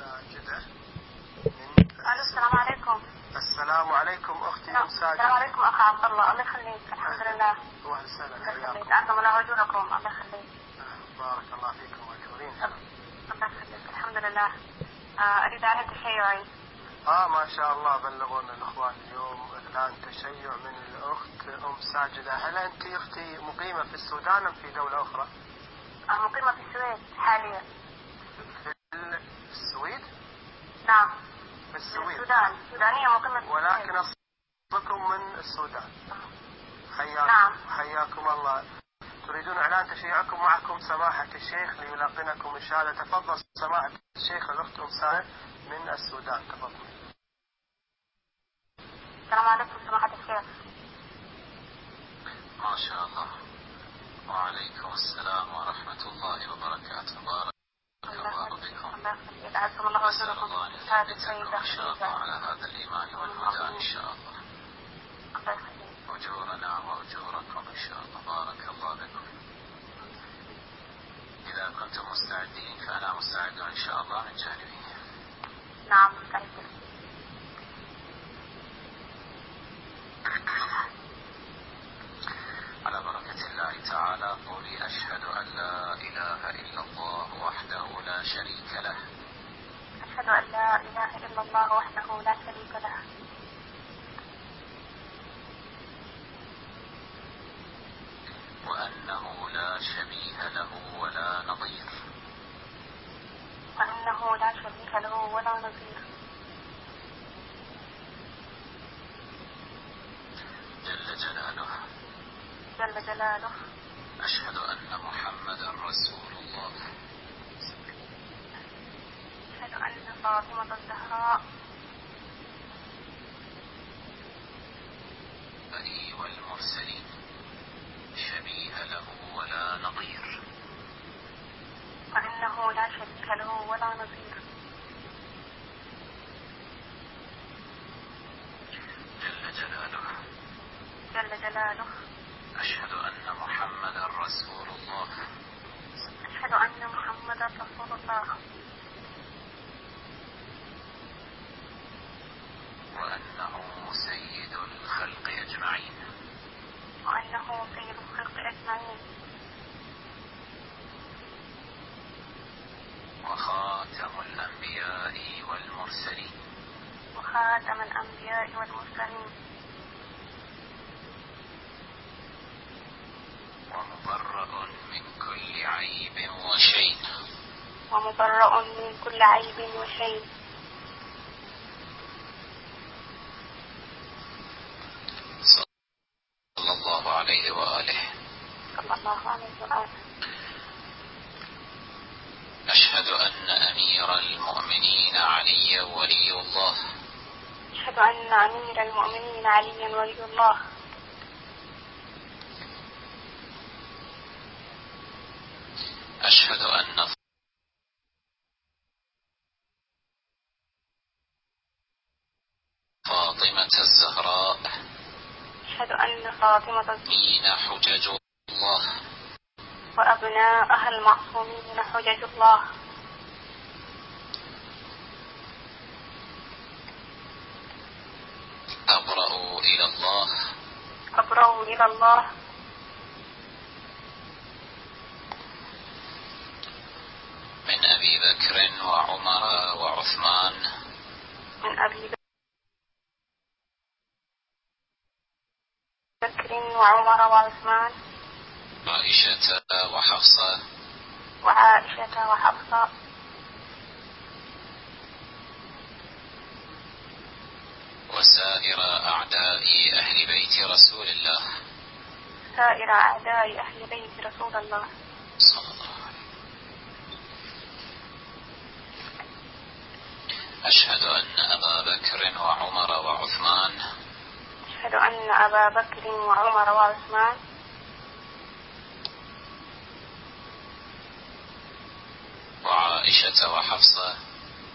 Speaker 3: السلام عليكم
Speaker 4: السلام عليكم اختي ام ساجد
Speaker 3: السلام عليكم اخ عبد الله الله يخليك الحمد لله
Speaker 4: اهلا وسهلا
Speaker 3: حياكم عظم الله اجوركم الله يخليك
Speaker 4: بارك الله فيكم واجورين
Speaker 3: الله يخليك الحمد لله اريد اعلن تشيعي
Speaker 4: اه ما شاء الله بلغونا الاخوان اليوم اعلان تشيع من الاخت ام ساجده هل انت اختي مقيمه في السودان ام في دوله اخرى؟
Speaker 3: مقيمه في السويد حاليا
Speaker 4: في السويد؟
Speaker 3: نعم
Speaker 4: في السويد
Speaker 3: السودان سودانيه مقيمه في
Speaker 4: ولكن اصلكم من السودان حياكم
Speaker 3: نعم
Speaker 4: حياكم الله تريدون اعلان تشيعكم معكم سماحه الشيخ ليلقنكم الشهاده تفضل سماحه الشيخ الاخت ام ساجد من السودان تفضل.
Speaker 3: السلام عليكم سماحه الشيخ.
Speaker 5: ما شاء الله وعليكم السلام ورحمه الله وبركاته بارك الله بكم
Speaker 3: يسعدكم الله ويجزاكم هذا السيد
Speaker 5: ان شاء الله على هذا الايمان والهدى ان شاء الله اجورنا واجوركم ان شاء الله بارك الله بكم. اذا كنتم مستعدين فانا مستعد ان شاء الله من جانبي.
Speaker 3: نعم مستعد.
Speaker 5: على بركة الله تعالى قولي أشهد أن لا إله إلا الله وحده لا شريك له.
Speaker 3: أشهد أن لا إله إلا الله وحده لا شريك له.
Speaker 5: وأنه لا شبيه له ولا نظير.
Speaker 3: وأنه لا شبيه له ولا نظير.
Speaker 5: جل جلاله.
Speaker 3: جل جلاله.
Speaker 5: أشهد أن محمدا رسول الله.
Speaker 3: أشهد أن فاطمة الزهراء
Speaker 5: أي والمرسلين شبيه له ولا نظير.
Speaker 3: وأنه لا شبيه له ولا نظير.
Speaker 5: جل جلاله.
Speaker 3: جل جلاله.
Speaker 5: أشهد أن محمدا رسول الله.
Speaker 3: أشهد أن محمدا رسول الله.
Speaker 5: وأنه سيد الخلق أجمعين.
Speaker 3: وأنه سيد الخلق أجمعين.
Speaker 5: وخاتم الأنبياء والمرسلين.
Speaker 3: وخاتم الأنبياء والمرسلين.
Speaker 5: ومبرأ من كل عيب وشين.
Speaker 3: ومبرأ من كل عيب وشين.
Speaker 5: صلى الله عليه وآله.
Speaker 3: صلى الله عليه وآله.
Speaker 5: أشهد أن أمير المؤمنين علي ولي الله.
Speaker 3: أشهد أن أمير المؤمنين علي ولي الله.
Speaker 5: أشهد أن فاطمة الزهراء.
Speaker 3: أشهد أن فاطمة
Speaker 5: الزهراء حجج الله.
Speaker 3: وأبناءها المعصومين حجج الله.
Speaker 5: أبرأوا إلى الله.
Speaker 3: أبرأوا إلى الله.
Speaker 5: من أبي بكر وعمر وعثمان.
Speaker 3: من أبي بكر وعمر وعثمان.
Speaker 5: عائشة وحفصة.
Speaker 3: وعائشة وحفصة.
Speaker 5: وسائر أعداء أهل بيت رسول الله.
Speaker 3: سائر أعداء أهل بيت رسول الله
Speaker 5: صلى الله عليه وسلم. أشهد أن أبا بكر وعمر وعثمان.
Speaker 3: أشهد أن أبا بكر وعمر وعثمان.
Speaker 5: وعائشة وحفصة.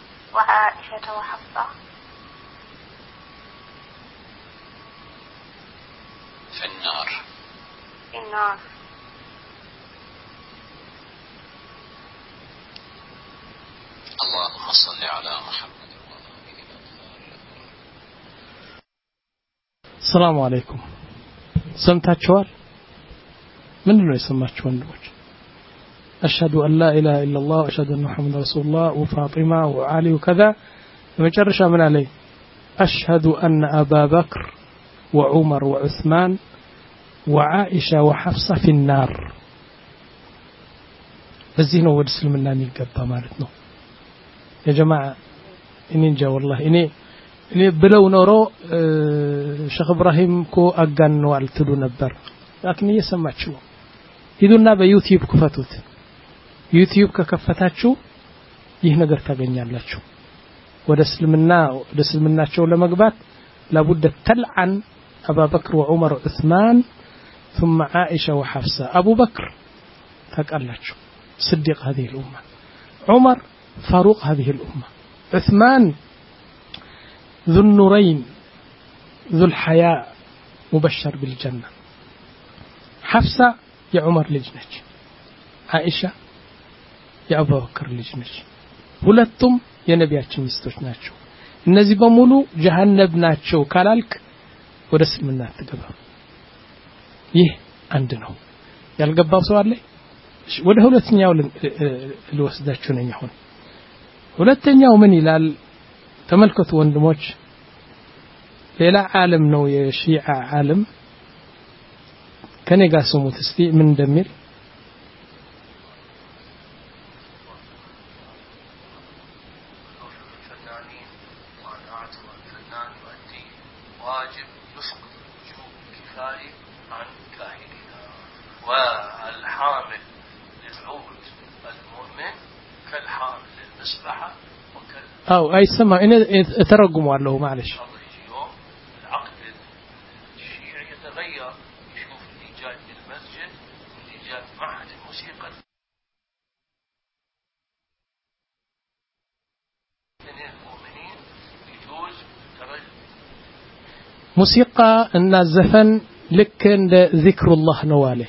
Speaker 3: وعائشة وحفصة.
Speaker 5: في النار.
Speaker 3: في النار.
Speaker 5: اللهم صل على محمد.
Speaker 2: السلام عليكم. سمعتوا؟ من اللي يسمعوا ወንድሞች? أشهد أن لا إله إلا الله وأشهد أن محمد رسول الله وفاطمة وعلي وكذا. المجرشة من عليه أشهد أن أبا بكر وعمر وعثمان وعائشة وحفصة في النار. በዚህ ነው ወደ እስልምና የሚገባ ማለት ነው يا جماعة እኔ እንጃ والله እኔ እኔ ብለው ኖሮ ሼክ ኢብራሂም ኮ አጋንነዋል ትሉ ነበር لكن እየሰማችሁ ነው ሂዱና በዩቲዩብ ክፈቱት ዩቲዩብ ከከፈታችሁ ይህ ነገር ታገኛላችሁ ወደ እስልምና ወደ እስልምናቸው ለመግባት لابد تلعن أبا بكر وعمر وعثمان ثم عائشة وحفصة. أبو بكر تقالاتشو صديق هذه الأمة، عمر فاروق هذه الأمة، عثمان ذو النورين ذو الحياء مبشر بالجنة، حفصة يا عمر لجنج، عائشة يا أبو بكر لجنج، ሁለቱም የነቢያችን ሚስቶች ናቸው። እነዚህ በሙሉ ጀሃነም ናቸው ካላልክ ወደ እስልምና አትገባም። ይህ አንድ ነው። ያልገባው ሰው አለ? ወደ ሁለተኛው ልወስዳችሁ ነኝ። አሁን ሁለተኛው ምን ይላል ተመልከቱ ወንድሞች። ሌላ ዓለም ነው የሺዓ ዓለም። ከኔ ጋር ስሙት እስቲ ምን እንደሚል أو أي سمع إن ترجموا له معلش.
Speaker 6: العقد الشيعي يتغير يشوف اللي جاي من المسجد واللي جاي معهد الموسيقى. المؤمنين يجوز
Speaker 2: موسيقى إن الزفن لك ذكر الله نواله.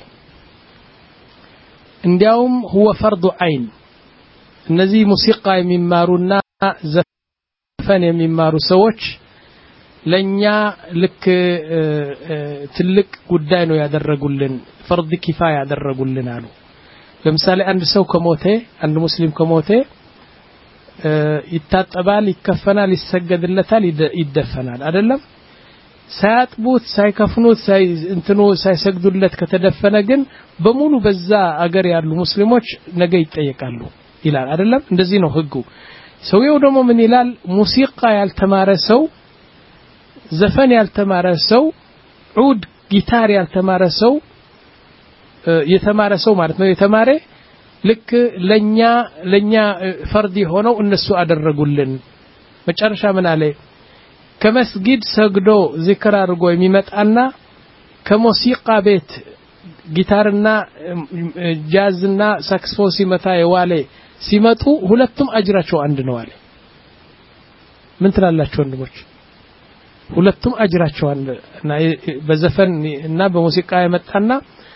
Speaker 2: اليوم هو فرض عين. النزي موسيقى يمارونا ዘፈን የሚማሩ ሰዎች ለኛ ልክ ትልቅ ጉዳይ ነው ያደረጉልን ፈርድ ኪፋያ ያደረጉልን አሉ። ለምሳሌ አንድ ሰው ከሞተ አንድ ሙስሊም ከሞተ ይታጠባል፣ ይከፈናል፣ ይሰገድለታል፣ ይደፈናል አይደለም። ሳያጥቡት ሳይከፍኑት ሳይ እንትኑ ሳይሰግዱለት ከተደፈነ ግን በሙሉ በዛ አገር ያሉ ሙስሊሞች ነገ ይጠየቃሉ ይላል አይደለም። እንደዚህ ነው ህጉ። ሰውየው ደግሞ ምን ይላል? ሙዚቃ ያልተማረ ሰው፣ ዘፈን ያልተማረ ሰው፣ ዑድ ጊታር ያልተማረ ሰው፣ የተማረ ሰው ማለት ነው የተማረ ልክ ለኛ ለኛ ፈርድ ሆነው እነሱ አደረጉልን። መጨረሻ ምን አለ? ከመስጊድ ሰግዶ ዚክር አድርጎ የሚመጣና ከሙዚቃ ቤት ጊታርና ጃዝና ሳክስፎን ሲመታ የዋለ ሲመጡ ሁለቱም አጅራቸው አንድ ነው አለ። ምን ትላላችሁ ወንድሞች? ሁለቱም አጅራቸው አንድ እና በዘፈን እና በሙዚቃ የመጣና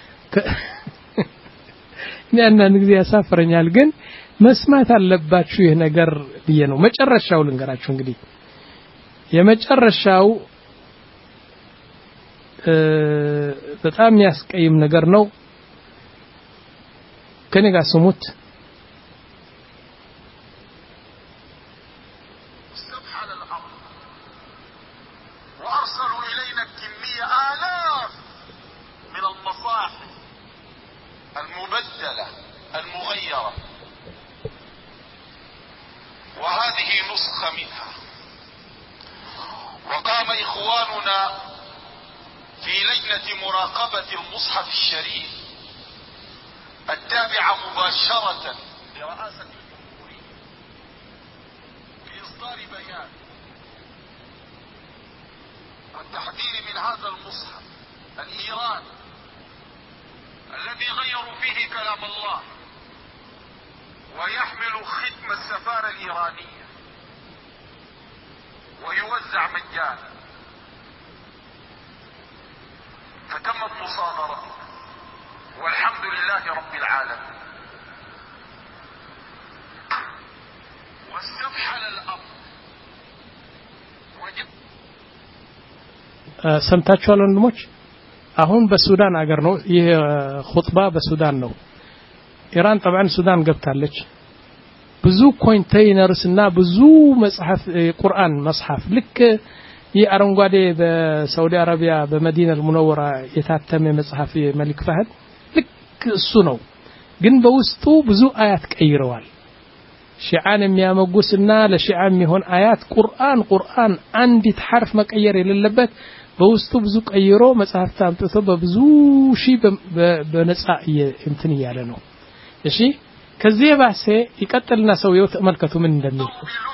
Speaker 2: እኔ አንዳንድ ጊዜ ያሳፍረኛል፣ ግን መስማት አለባችሁ ይህ ነገር ብዬ ነው። መጨረሻው ልንገራችሁ እንግዲህ የመጨረሻው በጣም ያስቀይም ነገር ነው። ከኔ ጋር ስሙት።
Speaker 7: المغيرة وهذه نسخة منها. وقام إخواننا في لجنة مراقبة المصحف الشريف التابعة مباشرة لرئاسة الجمهورية بإصدار بيان التحذير من هذا المصحف الإيراني الذي غيروا فيه كلام الله ويحمل ختم السفارة الإيرانية ويوزع مجانا. فتمت مصادرة والحمد لله رب العالمين. واستفحل الأمر وجب
Speaker 2: ሰምታችኋል ወንድሞች? አሁን በሱዳን አገር ነው ይሄ ኹጥባ በሱዳን ነው። ኢራን طبعا ሱዳን ገብታለች። ብዙ ኮንቴይነርስ እና ብዙ መጽሐፍ ቁርአን መጽሐፍ ልክ የአረንጓዴ በሳውዲ አረቢያ በመዲና አልሙነወራ የታተመ መጽሐፍ የመልክ ፈህድ ልክ እሱ ነው። ግን በውስጡ ብዙ አያት ቀይረዋል። ሺዓን የሚያመጉስና ለሺዓ የሚሆን አያት ቁርአን ቁርአን አንዲት ሐርፍ መቀየር የሌለበት በውስጡ ብዙ ቀይሮ መጽሐፍ ታምጥቶ በብዙ ሺ በነጻ እንትን ያለ ነው። እሺ ከዚህ ባሰ ይቀጥልና ሰውየው ተመልከቱ ምን እንደሚል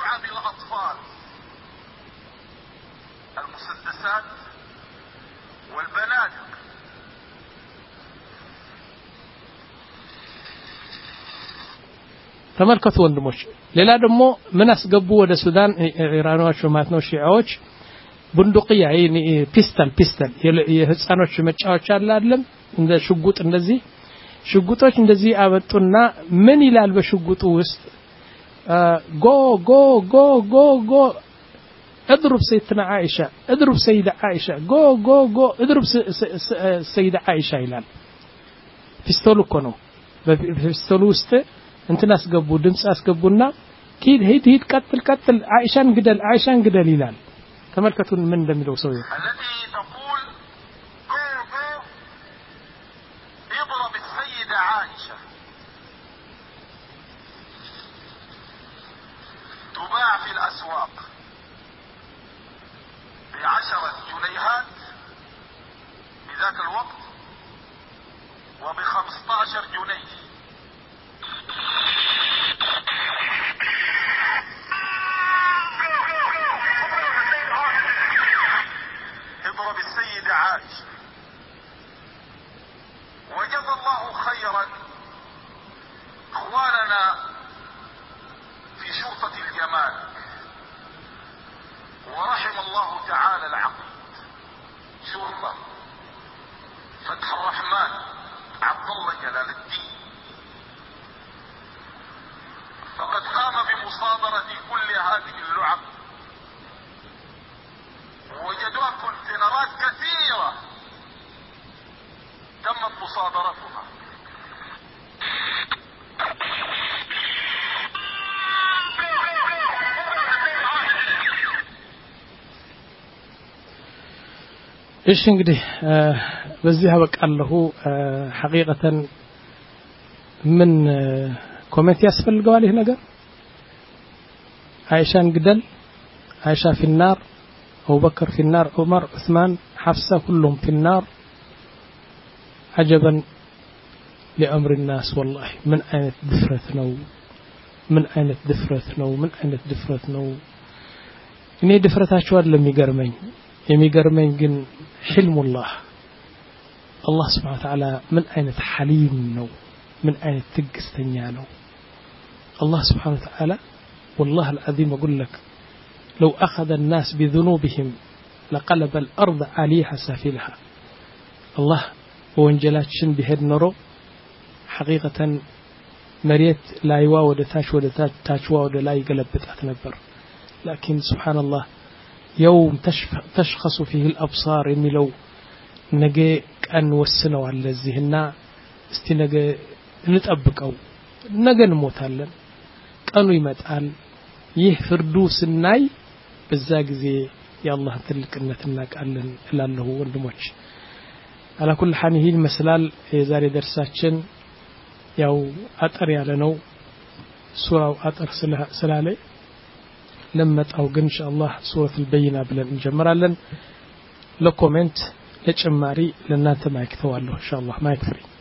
Speaker 2: ተመልከቱ ወንድሞች። ሌላ ደግሞ ምን አስገቡ ወደ ሱዳን ኢራኖች ማለት ነው ሺዓዎች ቡንዱቅያ ይሄ ፒስተል ፒስተል የህፃኖች መጫወቻ አለ አይደለም እንደ ሽጉጥ እንደዚህ ሽጉጦች እንደዚህ አበጡና ምን ይላል በሽጉጡ ውስጥ ጎ ጎ ጎ ጎ ጎ اضرب سيدنا عائشة اضرب سيدة عائشة جو جو جو اضرب سيدة عائشة ይላል ፒስቶሉ እኮ ነው በፒስቶሉ ውስጥ እንትን አስገቡ ድምጽ አስገቡና ኪድ ሂድ ሂድ ቀጥል ቀጥል አይሻን ግደል አይሻን ግደል ይላል ተመልከቱን ምን እንደሚለው ሰው
Speaker 7: تباع في الأسواق بعشرة جنيهات بذاك الوقت وبخمسة عشر جنيه اضرب السيدة عائشة. وجزا الله خيرا اخواننا في شرطة الجمال ورحم الله تعالى العقيد شرطة فتح الرحمن عبد الله جلال الدين فقد قام بمصادرة كل هذه اللعب ووجدوها كونتينرات كثيرة تمت مصادرتها.
Speaker 2: እሺ እንግዲህ በዚህ አበቃለሁ። ሐቂቀተን ምን ኮሜንት ያስፈልገዋል ይሄ ነገር? አይሻን ግደል አይሻ في النار أبو بكر في النار عمر عثمان حفصة كلهم في النار عجبا لأمر الناس والله من أين دفرت نو من أين دفرت نو من أين دفرت نو إني دفرتاቸው አይደለም የሚገርመኝ የሚገርመኝ ግን حلم الله الله سبحانه وتعالى من أين حليم نو من أين تقستني له الله سبحانه وتعالى والله العظيم أقول لك لو أخذ الناس بذنوبهم لقلب الأرض عليها سافلها الله وانجلاتشن بهد نرو حقيقة مريت لا يواود تاش ولا تاش واود لا يقلبت أتنبر لكن سبحان الله يوم تشخص فيه الأبصار يميلو نجي كأن وسنوا على الزهنا استنجي نتأبكوا نجي نموتالن كانوا يمتال يهفردو سناي بزاق زي يا الله تلك أنتنا كألن إلا أنه وندموش على كل حال هي المسلال زاري درساتشن يو أتر يعلنو سورة أتر سلالي لما تأوغن إن شاء الله سورة البينة بلن نجمرالن لو كومنت لتشماري لنا أنت ما يكتوى له إن شاء الله ما يكفري